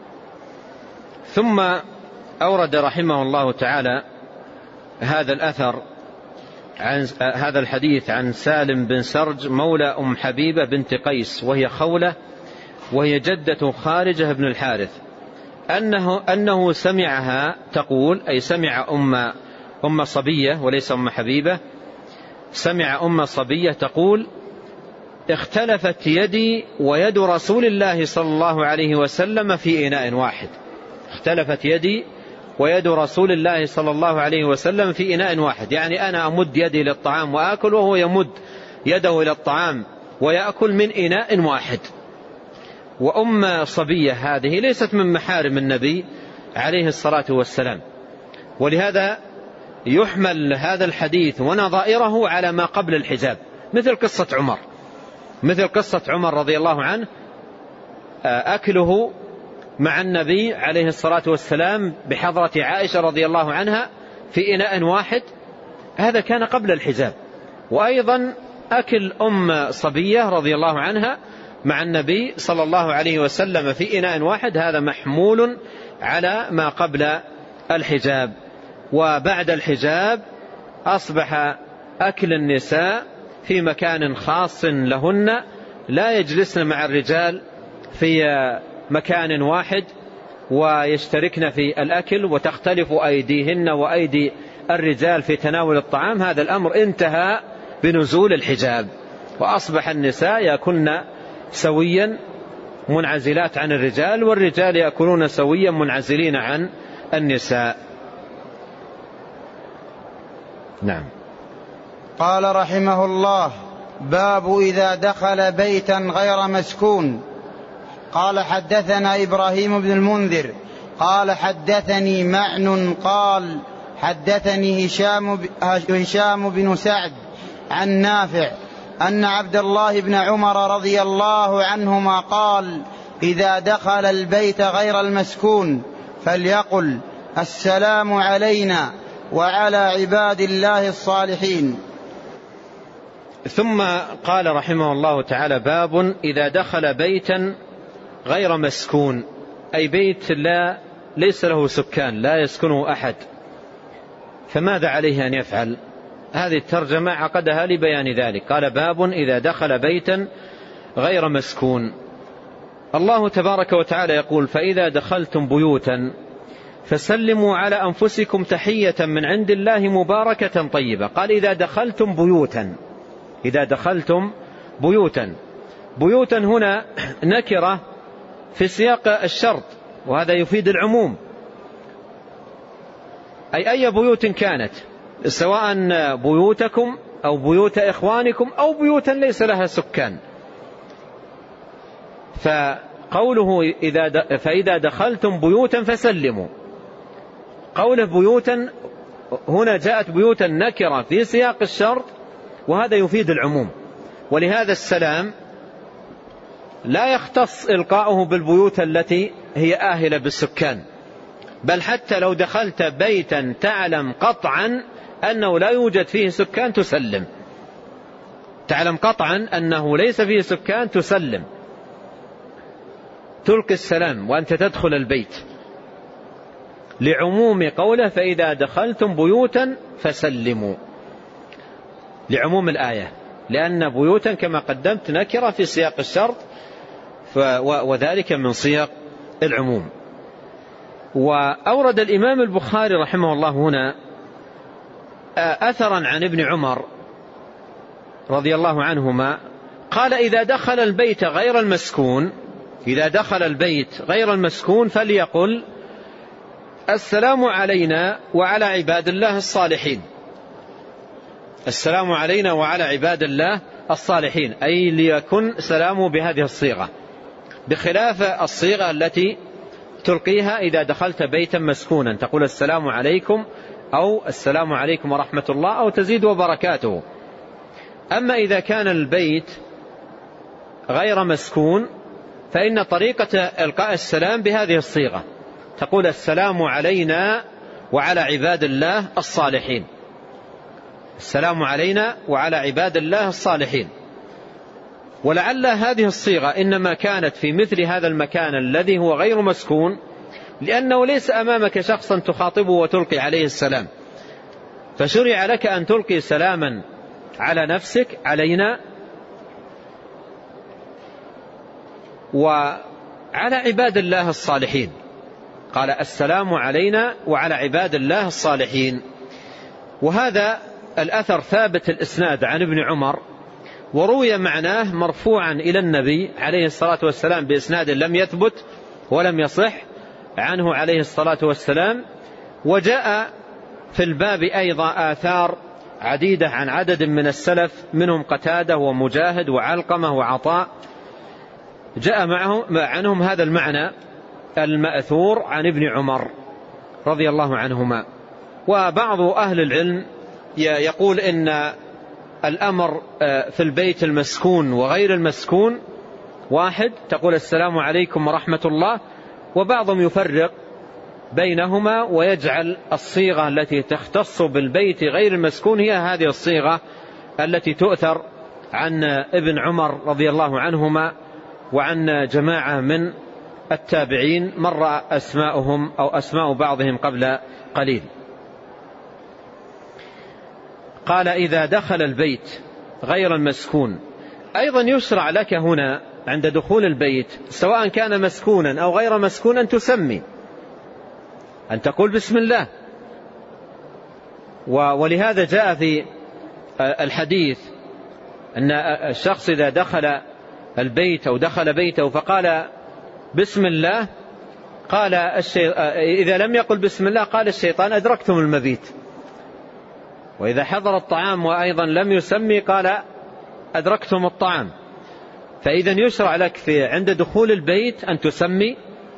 ثم أورد رحمه الله تعالى هذا الأثر عن هذا الحديث عن سالم بن سرج مولى أم حبيبة بنت قيس وهي خولة وهي جدة خارجة بن الحارث أنه, أنه سمعها تقول، أي سمع أم, أم صبية وليس أم حبيبة، سمع أم صبية تقول: اختلفت يدي ويد رسول الله صلى الله عليه وسلم في إناء واحد. اختلفت يدي ويد رسول الله صلى الله عليه وسلم في إناء واحد، يعني أنا أمد يدي للطعام وآكل وهو يمد يده إلى الطعام ويأكل من إناء واحد. وأم صبية هذه ليست من محارم النبي عليه الصلاة والسلام، ولهذا يحمل هذا الحديث ونظائره على ما قبل الحجاب، مثل قصة عمر مثل قصة عمر رضي الله عنه، أكله مع النبي عليه الصلاة والسلام بحضرة عائشة رضي الله عنها في إناء واحد، هذا كان قبل الحجاب. وأيضا أكل أم صبية رضي الله عنها مع النبي صلى الله عليه وسلم في إناء واحد، هذا محمول على ما قبل الحجاب. وبعد الحجاب أصبح أكل النساء في مكان خاص لهن، لا يجلسن مع الرجال في مكان واحد ويشتركن في الأكل وتختلف أيديهن وأيدي الرجال في تناول الطعام. هذا الأمر انتهى بنزول الحجاب، وأصبح النساء يأكلن سويا منعزلات عن الرجال، والرجال يأكلون سويا منعزلين عن النساء. نعم. قال رحمه الله: باب إذا دخل بيتا غير مسكون. قال حدثنا إبراهيم بن المنذر قال حدثني معن قال حدثني هشام, هشام بن سعد عن نافع أن عبد الله بن عمر رضي الله عنهما قال: إذا دخل البيت غير المسكون فليقل: السلام علينا وعلى عباد الله الصالحين. ثم قال رحمه الله تعالى: باب إذا دخل بيتا غير مسكون، أي بيت لا ليس له سكان، لا يسكنه أحد، فماذا عليه أن يفعل؟ هذه الترجمة عقدها لبيان ذلك. قال: باب إذا دخل بيتا غير مسكون. الله تبارك وتعالى يقول: فإذا دخلتم بيوتا فسلموا على أنفسكم تحية من عند الله مباركة طيبة. قال: إذا دخلتم بيوتا، إذا دخلتم بيوتا. بيوتا هنا نكرة في سياق الشرط، وهذا يفيد العموم، أي أي بيوت كانت، سواء بيوتكم أو بيوت إخوانكم أو بيوتا ليس لها سكان. فقوله إذا د... فإذا دخلتم بيوتا فسلموا، قوله بيوتا هنا جاءت بيوتا نكرة في سياق الشرط، وهذا يفيد العموم. ولهذا السلام لا يختص إلقاؤه بالبيوت التي هي آهلة بالسكان، بل حتى لو دخلت بيتا تعلم قطعا أنه لا يوجد فيه سكان تسلم، تعلم قطعا أنه ليس فيه سكان تسلم، تلقي السلام وأنت تدخل البيت، لعموم قوله: فإذا دخلتم بيوتا فسلموا، لعموم الآية، لأن بيوتا كما قدمت نكرة في سياق الشرط، وذلك من سياق العموم. وأورد الإمام البخاري رحمه الله هنا أثرا عن ابن عمر رضي الله عنهما قال: إذا دخل البيت غير المسكون، إذا دخل البيت غير المسكون فليقل: السلام علينا وعلى عباد الله الصالحين. السلام علينا وعلى عباد الله الصالحين، أي ليكن سلامه بهذه الصيغة، بخلاف الصيغة التي تلقيها إذا دخلت بيتا مسكونا، تقول: السلام عليكم أو السلام عليكم ورحمة الله أو تزيد وبركاته. أما إذا كان البيت غير مسكون فإن طريقة إلقاء السلام بهذه الصيغة، تقول: السلام علينا وعلى عباد الله الصالحين. السلام علينا وعلى عباد الله الصالحين. ولعل هذه الصيغة إنما كانت في مثل هذا المكان الذي هو غير مسكون، لأنه ليس أمامك شخصا تخاطبه وتلقي عليه السلام، فشرع لك أن تلقي سلاما على نفسك، علينا وعلى عباد الله الصالحين. قال: السلام علينا وعلى عباد الله الصالحين. وهذا الأثر ثابت الإسناد عن ابن عمر، وروي معناه مرفوعا إلى النبي عليه الصلاة والسلام بإسناد لم يثبت ولم يصح عنه عليه الصلاة والسلام. وجاء في الباب أيضا آثار عديدة عن عدد من السلف منهم قتادة ومجاهد وعلقمة وعطاء، جاء معهم عنهم هذا المعنى المأثور عن ابن عمر رضي الله عنهما. وبعض أهل العلم يقول إن الأمر في البيت المسكون وغير المسكون واحد، تقول السلام عليكم ورحمة الله، وبعضهم يفرق بينهما ويجعل الصيغة التي تختص بالبيت غير المسكون هي هذه الصيغة التي تؤثر عن ابن عمر رضي الله عنهما وعن جماعة من التابعين مر أسماؤهم أو أسماء بعضهم قبل قليل. قال إذا دخل البيت غير المسكون، أيضا يشرع لك هنا عند دخول البيت سواء كان مسكونا أو غير مسكونا تسمي، أن تقول بسم الله. ولهذا جاء في الحديث أن الشخص إذا دخل البيت أو دخل بيته فقال بسم الله، قال إذا لم يقل بسم الله قال الشيطان أدركتم المبيت. وإذا حضر الطعام وأيضا لم يسمي قال أدركتم الطعام. فإذا يشرع لك في عند دخول البيت أن تسمي،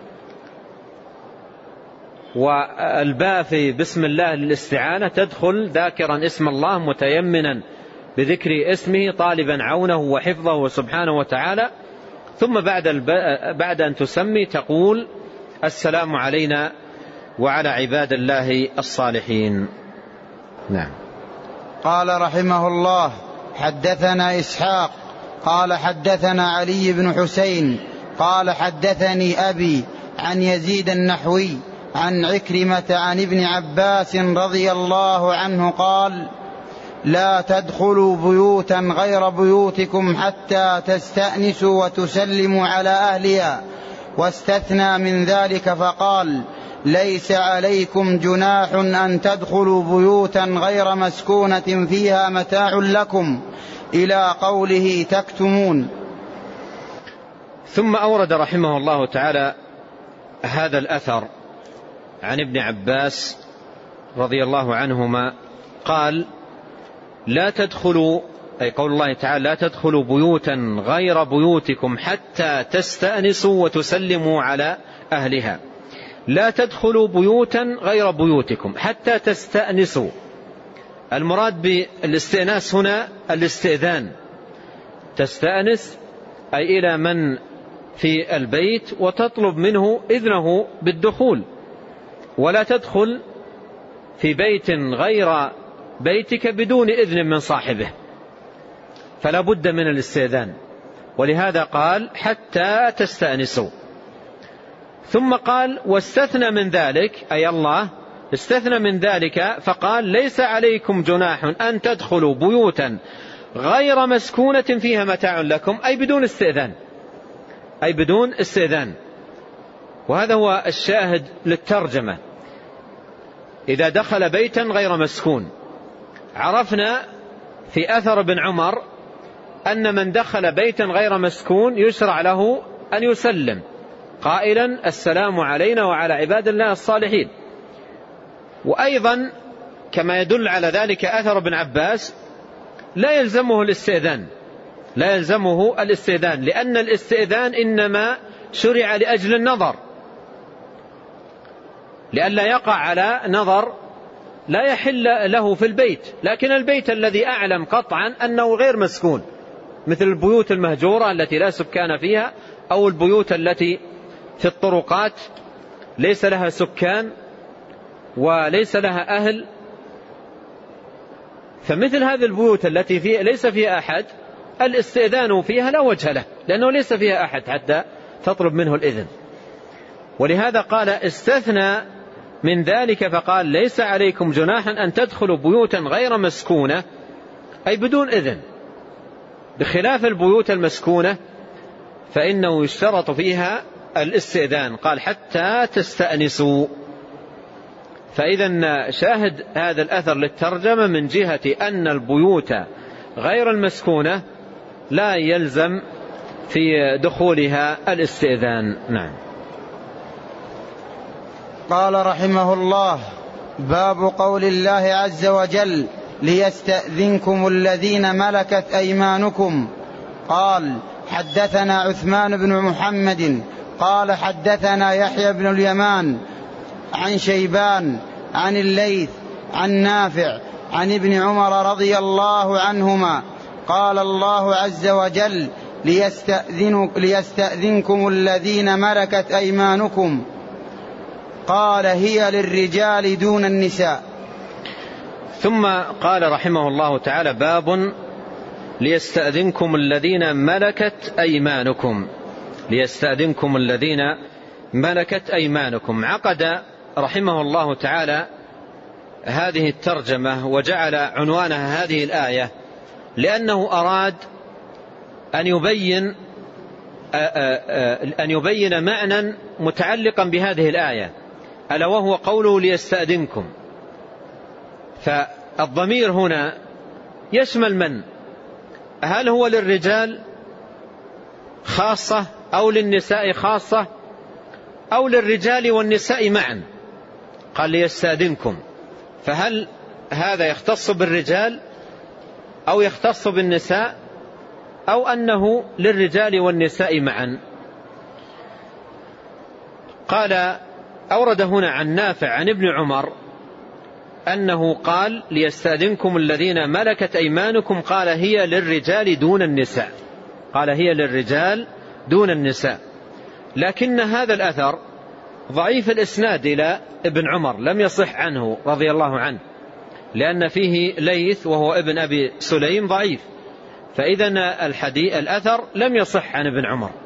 والباء في بسم الله للاستعانة، تدخل ذاكرا اسم الله متيمنا بذكر اسمه طالبا عونه وحفظه سبحانه وتعالى، ثم بعد, بعد أن تسمي تقول السلام علينا وعلى عباد الله الصالحين. نعم. قال رحمه الله حدثنا إسحاق قال حدثنا علي بن حسين قال حدثني أبي عن يزيد النحوي عن عكرمة عن ابن عباس رضي الله عنه قال لا تدخلوا بيوتا غير بيوتكم حتى تستأنسوا وتسلموا على أهلها، واستثنى من ذلك فقال ليس عليكم جناح أن تدخلوا بيوتا غير مسكونة فيها متاع لكم إلى قوله تكتمون. ثم أورد رحمه الله تعالى هذا الأثر عن ابن عباس رضي الله عنهما قال لا تدخلوا، أي قول الله تعالى لا تدخلوا بيوتا غير بيوتكم حتى تستأنسوا وتسلموا على أهلها. لا تدخلوا بيوتا غير بيوتكم حتى تستأنسوا، المراد بالاستئناس هنا الاستئذان، تستأنس أي إلى من في البيت وتطلب منه إذنه بالدخول، ولا تدخل في بيت غير بيتك بدون إذن من صاحبه، فلا بد من الاستئذان. ولهذا قال حتى تستأنسوا. ثم قال واستثنى من ذلك، أي الله استثنى من ذلك فقال ليس عليكم جناح أن تدخلوا بيوتا غير مسكونة فيها متاع لكم، أي بدون استئذان، أي بدون استئذان. وهذا هو الشاهد للترجمة. إذا دخل بيتا غير مسكون، عرفنا في أثر ابن عمر أن من دخل بيتا غير مسكون يشرع له أن يسلم قائلا السلام علينا وعلى عباد الله الصالحين. وأيضا كما يدل على ذلك أثر ابن عباس لا يلزمه الاستئذان، لا يلزمه الاستئذان لأن الاستئذان إنما شرع لأجل النظر، لئلا يقع على نظر لا يحل له في البيت. لكن البيت الذي أعلم قطعا أنه غير مسكون، مثل البيوت المهجورة التي لا سكان فيها، أو البيوت التي في الطرقات ليس لها سكان وليس لها أهل، فمثل هذه البيوت التي فيه ليس فيها أحد الاستئذان فيها لا وجه له، لأنه ليس فيها أحد حتى تطلب منه الإذن. ولهذا قال استثنى من ذلك فقال ليس عليكم جناحا أن تدخلوا بيوتا غير مسكونة، أي بدون إذن، بخلاف البيوت المسكونة فإنه يشترط فيها الاستئذان. قال حتى تستأنسوا. فإذا شاهد هذا الأثر للترجمة من جهة أن البيوت غير المسكونة لا يلزم في دخولها الاستئذان. نعم. قال رحمه الله: باب قول الله عز وجل: ليستأذنكم الذين ملكت أيمانكم. قال: حدثنا عثمان بن محمد قال حدثنا يحيى بن اليمان عن شيبان عن الليث عن نافع عن ابن عمر رضي الله عنهما قال: الله عز وجل: ليستأذنكم الذين ملكت أيمانكم. قال: هي للرجال دون النساء. ثم قال رحمه الله تعالى: باب ليستأذنكم الذين ملكت أيمانكم. ليستأذنكم الذين ملكت أيمانكم. عقد رحمه الله تعالى هذه الترجمة وجعل عنوانها هذه الآية لأنه أراد أن يبين أن يبين معنى متعلقا بهذه الآية، ألا وهو قوله ليستأذنكم. فالضمير هنا يشمل من؟ هل هو للرجال خاصة أو للنساء خاصة أو للرجال والنساء معا؟ قال ليستأذنكم، فهل هذا يختص بالرجال أو يختص بالنساء أو أنه للرجال والنساء معا؟ قال: أورد هنا عن نافع عن ابن عمر أنه قال: ليستأذنكم الذين ملكت أيمانكم. قال: هي للرجال دون النساء. قال: هي للرجال دون النساء. لكن هذا الأثر ضعيف الإسناد إلى ابن عمر، لم يصح عنه رضي الله عنه، لأن فيه ليث وهو ابن أبي سليم ضعيف، فإذا الحديث الأثر لم يصح عن ابن عمر.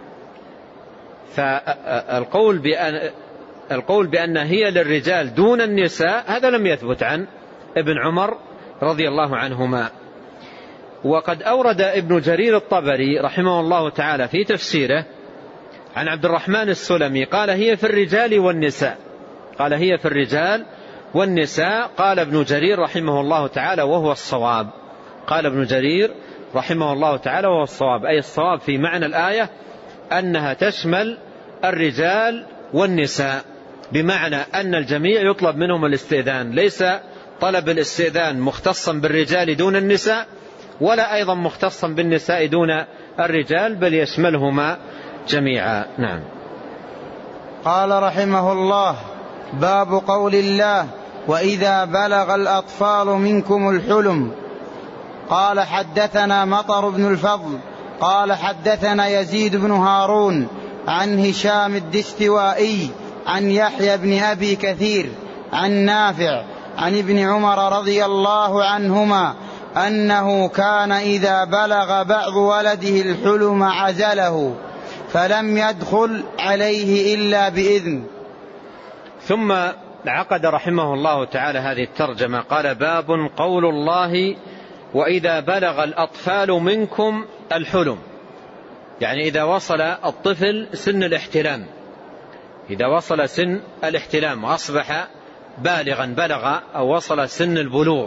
فالقول بأن القول بأن هي للرجال دون النساء هذا لم يثبت عن ابن عمر رضي الله عنهما. وقد أورد ابن جرير الطبري رحمه الله تعالى في تفسيره عن عبد الرحمن السلمي قال: هي في الرجال والنساء. قال: هي في الرجال والنساء. قال ابن جرير رحمه الله تعالى: وهو الصواب. قال ابن جرير رحمه الله تعالى: وهو الصواب، أي الصواب في معنى الآية أنها تشمل الرجال والنساء، بمعنى أن الجميع يطلب منهم الاستئذان، ليس طلب الاستئذان مختصا بالرجال دون النساء ولا أيضا مختصا بالنساء دون الرجال، بل يشملهما جميعا. نعم. قال رحمه الله: باب قول الله: وإذا بلغ الأطفال منكم الحلم. قال: حدثنا مطر بن الفضل قال حدثنا يزيد بن هارون عن هشام الدستوائي عن يحيى بن أبي كثير عن نافع عن ابن عمر رضي الله عنهما أنه كان إذا بلغ بعض ولده الحلم عزله فلم يدخل عليه إلا بإذن. ثم عقد رحمه الله تعالى هذه الترجمة قال: باب قول الله: وإذا بلغ الأطفال منكم الحلم، يعني إذا وصل الطفل سن الاحتلام، إذا وصل سن الاحتلام وأصبح بالغا، بلغ أو وصل سن البلوغ،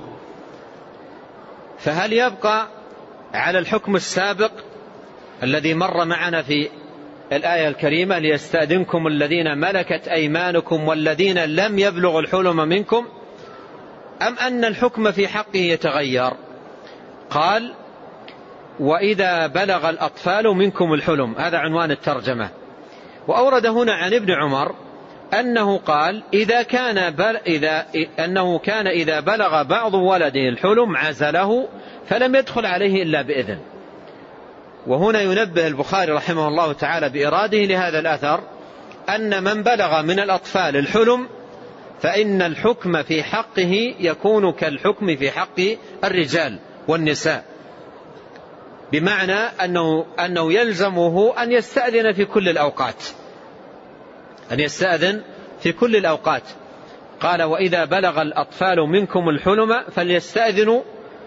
فهل يبقى على الحكم السابق الذي مر معنا في الآية الكريمة: ليستأذنكم الذين ملكت أيمانكم والذين لم يبلغوا الحلم منكم، أم أن الحكم في حقه يتغير؟ قال: وإذا بلغ الأطفال منكم الحلم، هذا عنوان الترجمة. وأورد هنا عن ابن عمر أنه قال: إذا كان بل إذا أنه كان إذا بلغ بعض ولده الحلم عزله فلم يدخل عليه إلا بإذن. وهنا ينبه البخاري رحمه الله تعالى بإراده لهذا الأثر أن من بلغ من الأطفال الحلم فإن الحكم في حقه يكون كالحكم في حق الرجال والنساء، بمعنى أنه, أنه يلزمه أن يستأذن في كل الأوقات، أن يستأذن في كل الأوقات. قال: وإذا بلغ الأطفال منكم الحلم فليستأذنوا،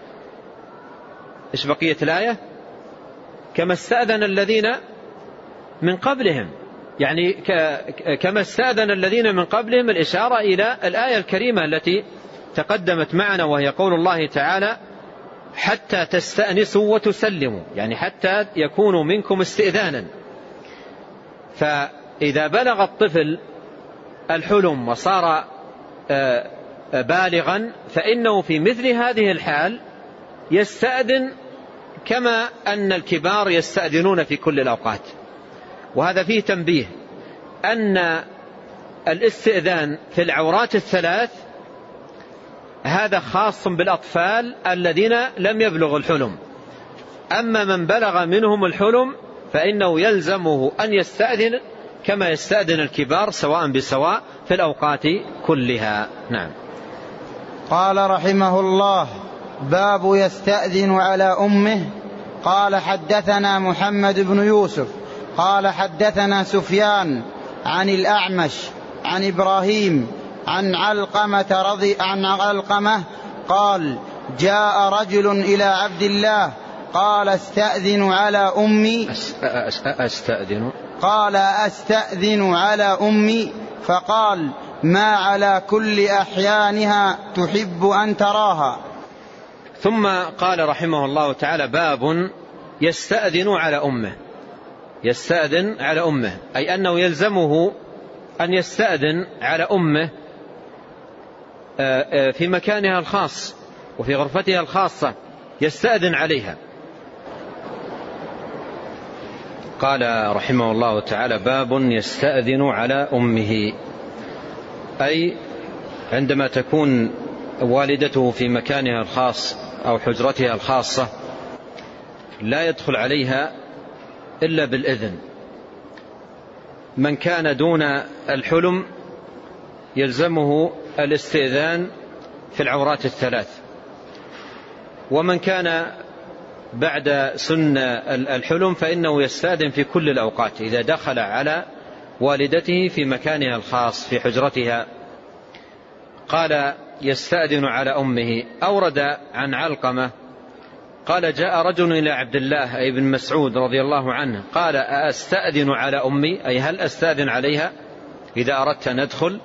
إيش بقية الآية؟ كما استأذن الذين من قبلهم، يعني كما استأذن الذين من قبلهم، الإشارة إلى الآية الكريمة التي تقدمت معنا، وهي قول الله تعالى: حتى تستأنسوا وتسلموا، يعني حتى يكونوا منكم استئذانا. فإذا بلغ الطفل الحلم وصار بالغا فإنه في مثل هذه الحال يستأذن كما أن الكبار يستأذنون في كل الأوقات. وهذا فيه تنبيه أن الاستئذان في العورات الثلاث هذا خاص بالأطفال الذين لم يبلغوا الحلم، أما من بلغ منهم الحلم فإنه يلزمه أن يستأذن كما يستأذن الكبار سواء بسواء في الأوقات كلها. نعم. قال رحمه الله: باب يستأذن على أمه. قال حدثنا محمد بن يوسف قال حدثنا سفيان عن الأعمش عن إبراهيم عن علقمة رضي عن علقمة قال: جاء رجل إلى عبد الله قال: استأذن على أمي. أستأذن قال: أستأذن على أمي. فقال: ما على كل أحيانها تحب أن تراها. ثم قال رحمه الله تعالى: باب يستأذن على أمه. يستأذن على أمه أي أنه يلزمه أن يستأذن على أمه في مكانها الخاص وفي غرفتها الخاصة، يستأذن عليها. قال رحمه الله تعالى: باب يستأذن على أمه، أي عندما تكون والدته في مكانها الخاص أو حجرتها الخاصة لا يدخل عليها إلا بالإذن. من كان دون الحلم يلزمه الاستئذان في العورات الثلاث، ومن كان بعد سن الحلم فإنه يستأذن في كل الأوقات إذا دخل على والدته في مكانها الخاص في حجرتها. قال: يستأذن على أمه. أورد عن علقمة قال: جاء رجل إلى عبد الله أي بن مسعود رضي الله عنه قال: أستأذن على أمي، أي هل أستأذن عليها إذا أردت أن أدخل؟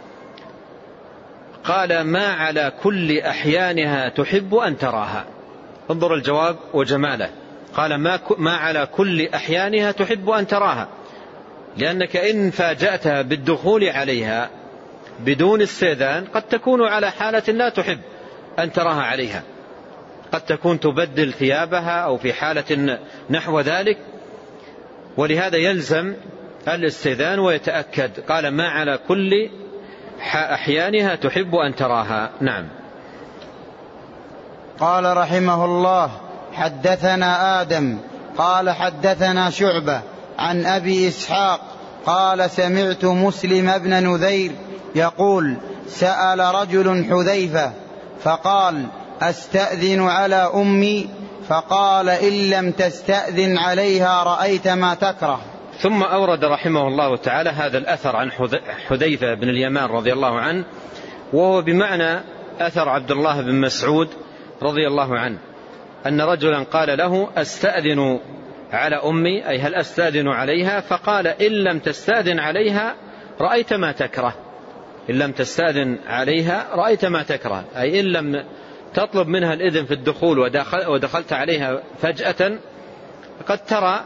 قال: ما على كل أحيانها تحب أن تراها. انظر الجواب وجماله. قال: ما, ما على كل أحيانها تحب أن تراها، لأنك إن فاجأتها بالدخول عليها بدون استئذان قد تكون على حالة لا تحب أن تراها عليها، قد تكون تبدل ثيابها أو في حالة نحو ذلك، ولهذا يلزم الاستئذان ويتأكد. قال: ما على كل أحيانها تحب أن تراها. نعم. قال رحمه الله: حدثنا آدم قال حدثنا شعبة عن أبي إسحاق قال: سمعت مسلم بن نذير يقول: سأل رجل حذيفة فقال: أستأذن على أمي؟ فقال: إن لم تستأذن عليها رأيت ما تكره. ثم أورد رحمه الله تعالى هذا الأثر عن حذيفة بن اليمان رضي الله عنه، وهو بمعنى أثر عبد الله بن مسعود رضي الله عنه، أن رجلا قال له: أستأذن على أمي، أي هل أستأذن عليها؟ فقال: إن لم تستأذن عليها رأيت ما تكره. إن لم تستأذن عليها رأيت ما تكره، أي إن لم تطلب منها الإذن في الدخول ودخلت عليها فجأة قد ترى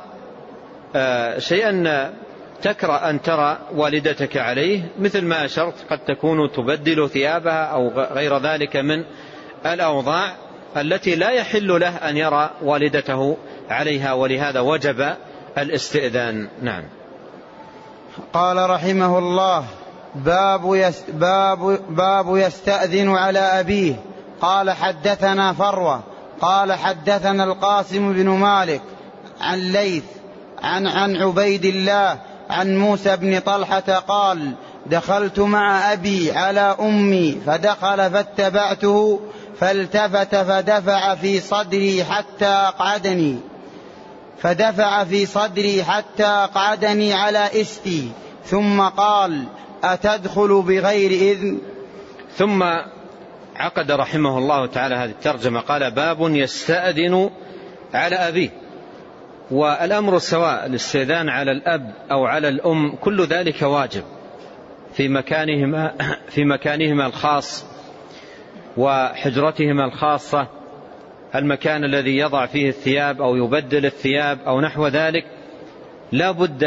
شيئا تكره أن ترى والدتك عليه، مثل ما أشرت قد تكون تبدل ثيابها أو غير ذلك من الأوضاع التي لا يحل له أن يرى والدته عليها، ولهذا وجب الاستئذان. نعم. قال رحمه الله: باب, يست باب, باب يستأذن على أبيه. قال حدثنا فروة قال حدثنا القاسم بن مالك عن ليث عن, عن عبيد الله عن موسى بن طلحة قال: دخلت مع أبي على أمي فدخل فاتبعته فالتفت فدفع في صدري حتى أقعدني فدفع في صدري حتى أقعدني على إستي، ثم قال: أتدخل بغير إذن؟ ثم عقد رحمه الله تعالى هذه الترجمة قال: باب يستأذن على أبيه. والأمر سواء، الاستئذان على الأب أو على الأم كل ذلك واجب في مكانهما في مكانهما الخاص وحجرتهما الخاصة المكان الذي يضع فيه الثياب أو يبدل الثياب أو نحو ذلك، لا بد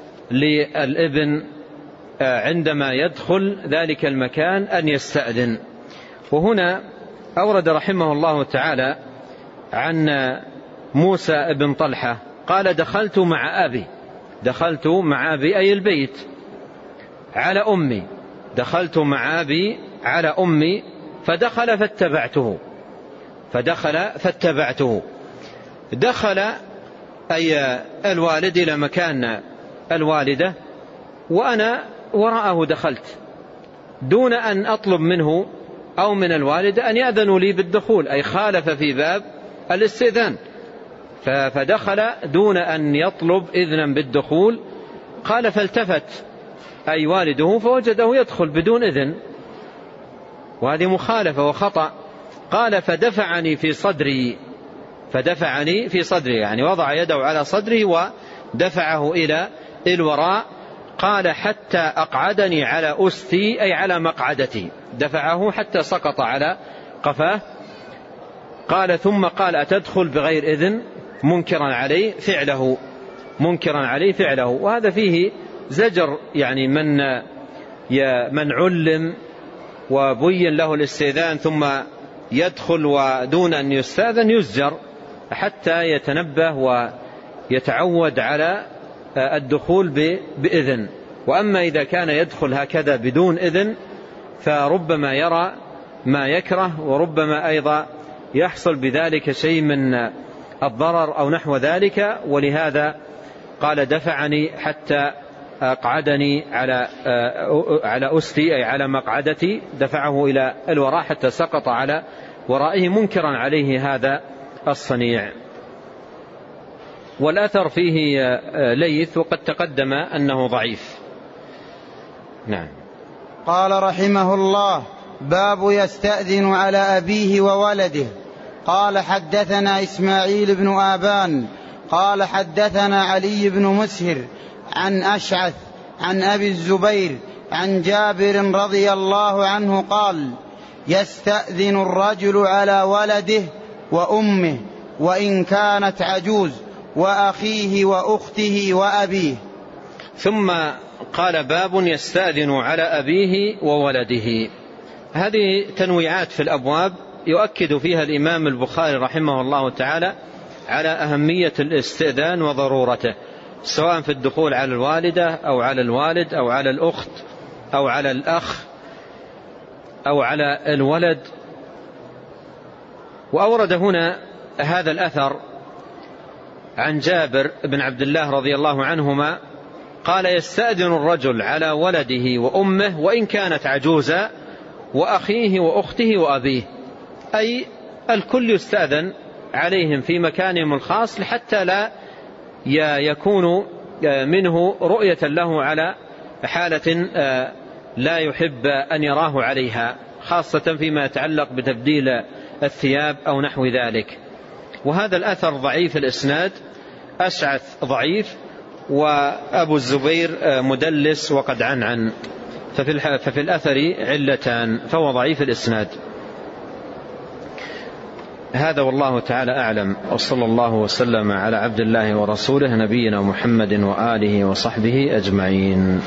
للابن عندما يدخل ذلك المكان أن يستأذن. وهنا أورد رحمه الله تعالى عن موسى بن طلحة قال: دخلت مع أبي، دخلت مع أبي أي البيت، على أمي، دخلت مع أبي على أمي فدخل فاتبعته، فدخل فاتبعته دخل أي الوالد إلى مكان الوالدة وأنا وراءه دخلت دون أن أطلب منه أو من الوالدة أن يأذنوا لي بالدخول، أي خالف في باب الاستئذان، فدخل دون أن يطلب إذنا بالدخول. قال: فالتفت أي والده فوجده يدخل بدون إذن، وهذه مخالفة وخطأ. قال: فدفعني في صدري، فدفعني في صدري يعني وضع يده على صدره ودفعه إلى الوراء. قال: حتى أقعدني على أستي أي على مقعدتي، دفعه حتى سقط على قفاه. قال: ثم قال: أتدخل بغير إذن، منكرا عليه فعله، منكرا عليه فعله. وهذا فيه زجر، يعني من من علم وبين له الاستئذان ثم يدخل ودون أن يستأذن يزجر حتى يتنبه ويتعود على الدخول بإذن. وأما إذا كان يدخل هكذا بدون إذن فربما يرى ما يكره، وربما أيضا يحصل بذلك شيء من الضرر أو نحو ذلك. ولهذا قال: دفعني حتى أقعدني على على أستي أي على مقعدتي، دفعه إلى الوراء حتى سقط على ورائه، منكرا عليه هذا الصنيع. والأثر فيه ليث وقد تقدم أنه ضعيف. نعم. قال رحمه الله: باب يستأذن على أبيه وولده. قال: حدثنا إسماعيل بن آبان قال: حدثنا علي بن مسهر عن أشعث عن أبي الزبير عن جابر رضي الله عنه قال: يستأذن الرجل على ولده وأمه وإن كانت عجوز وأخيه وأخته وأبيه. ثم قال: باب يستأذن على أبيه وولده. هذه تنويعات في الأبواب يؤكد فيها الإمام البخاري رحمه الله تعالى على أهمية الاستئذان وضرورته، سواء في الدخول على الوالدة أو على الوالد أو على الأخت أو على الأخ أو على الولد. وأورد هنا هذا الأثر عن جابر بن عبد الله رضي الله عنهما قال: يستأذن الرجل على ولده وأمه وإن كانت عجوزا وأخيه وأخته وأبيه، أي الكل يستأذن عليهم في مكانهم الخاص حتى لا يكون منه رؤية له على حالة لا يحب أن يراه عليها، خاصة فيما يتعلق بتبديل الثياب أو نحو ذلك. وهذا الأثر ضعيف الإسناد، أشعث ضعيف، وأبو الزبير مدلس وقد عنعن، ففي, ففي الأثر علتان، فهو ضعيف الإسناد. هذا والله تعالى أعلم، وصلى الله وسلم على عبد الله ورسوله نبينا محمد وآله وصحبه أجمعين.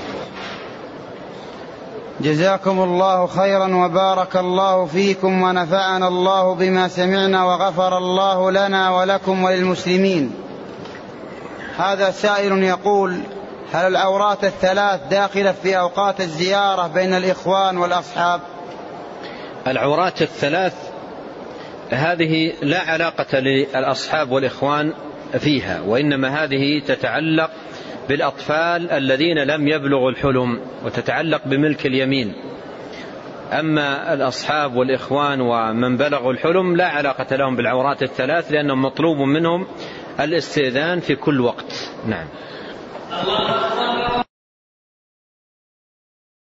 جزاكم الله خيرا وبارك الله فيكم ونفعنا الله بما سمعنا وغفر الله لنا ولكم وللمسلمين. هذا سائل يقول: هل العورات الثلاث داخلة في أوقات الزيارة بين الإخوان والأصحاب؟ العورات الثلاث هذه لا علاقة للأصحاب والإخوان فيها، وإنما هذه تتعلق بالأطفال الذين لم يبلغوا الحلم، وتتعلق بملك اليمين. أما الأصحاب والإخوان ومن بلغوا الحلم لا علاقة لهم بالعورات الثلاث، لأنهم مطلوب منهم الاستئذان في كل وقت. نعم.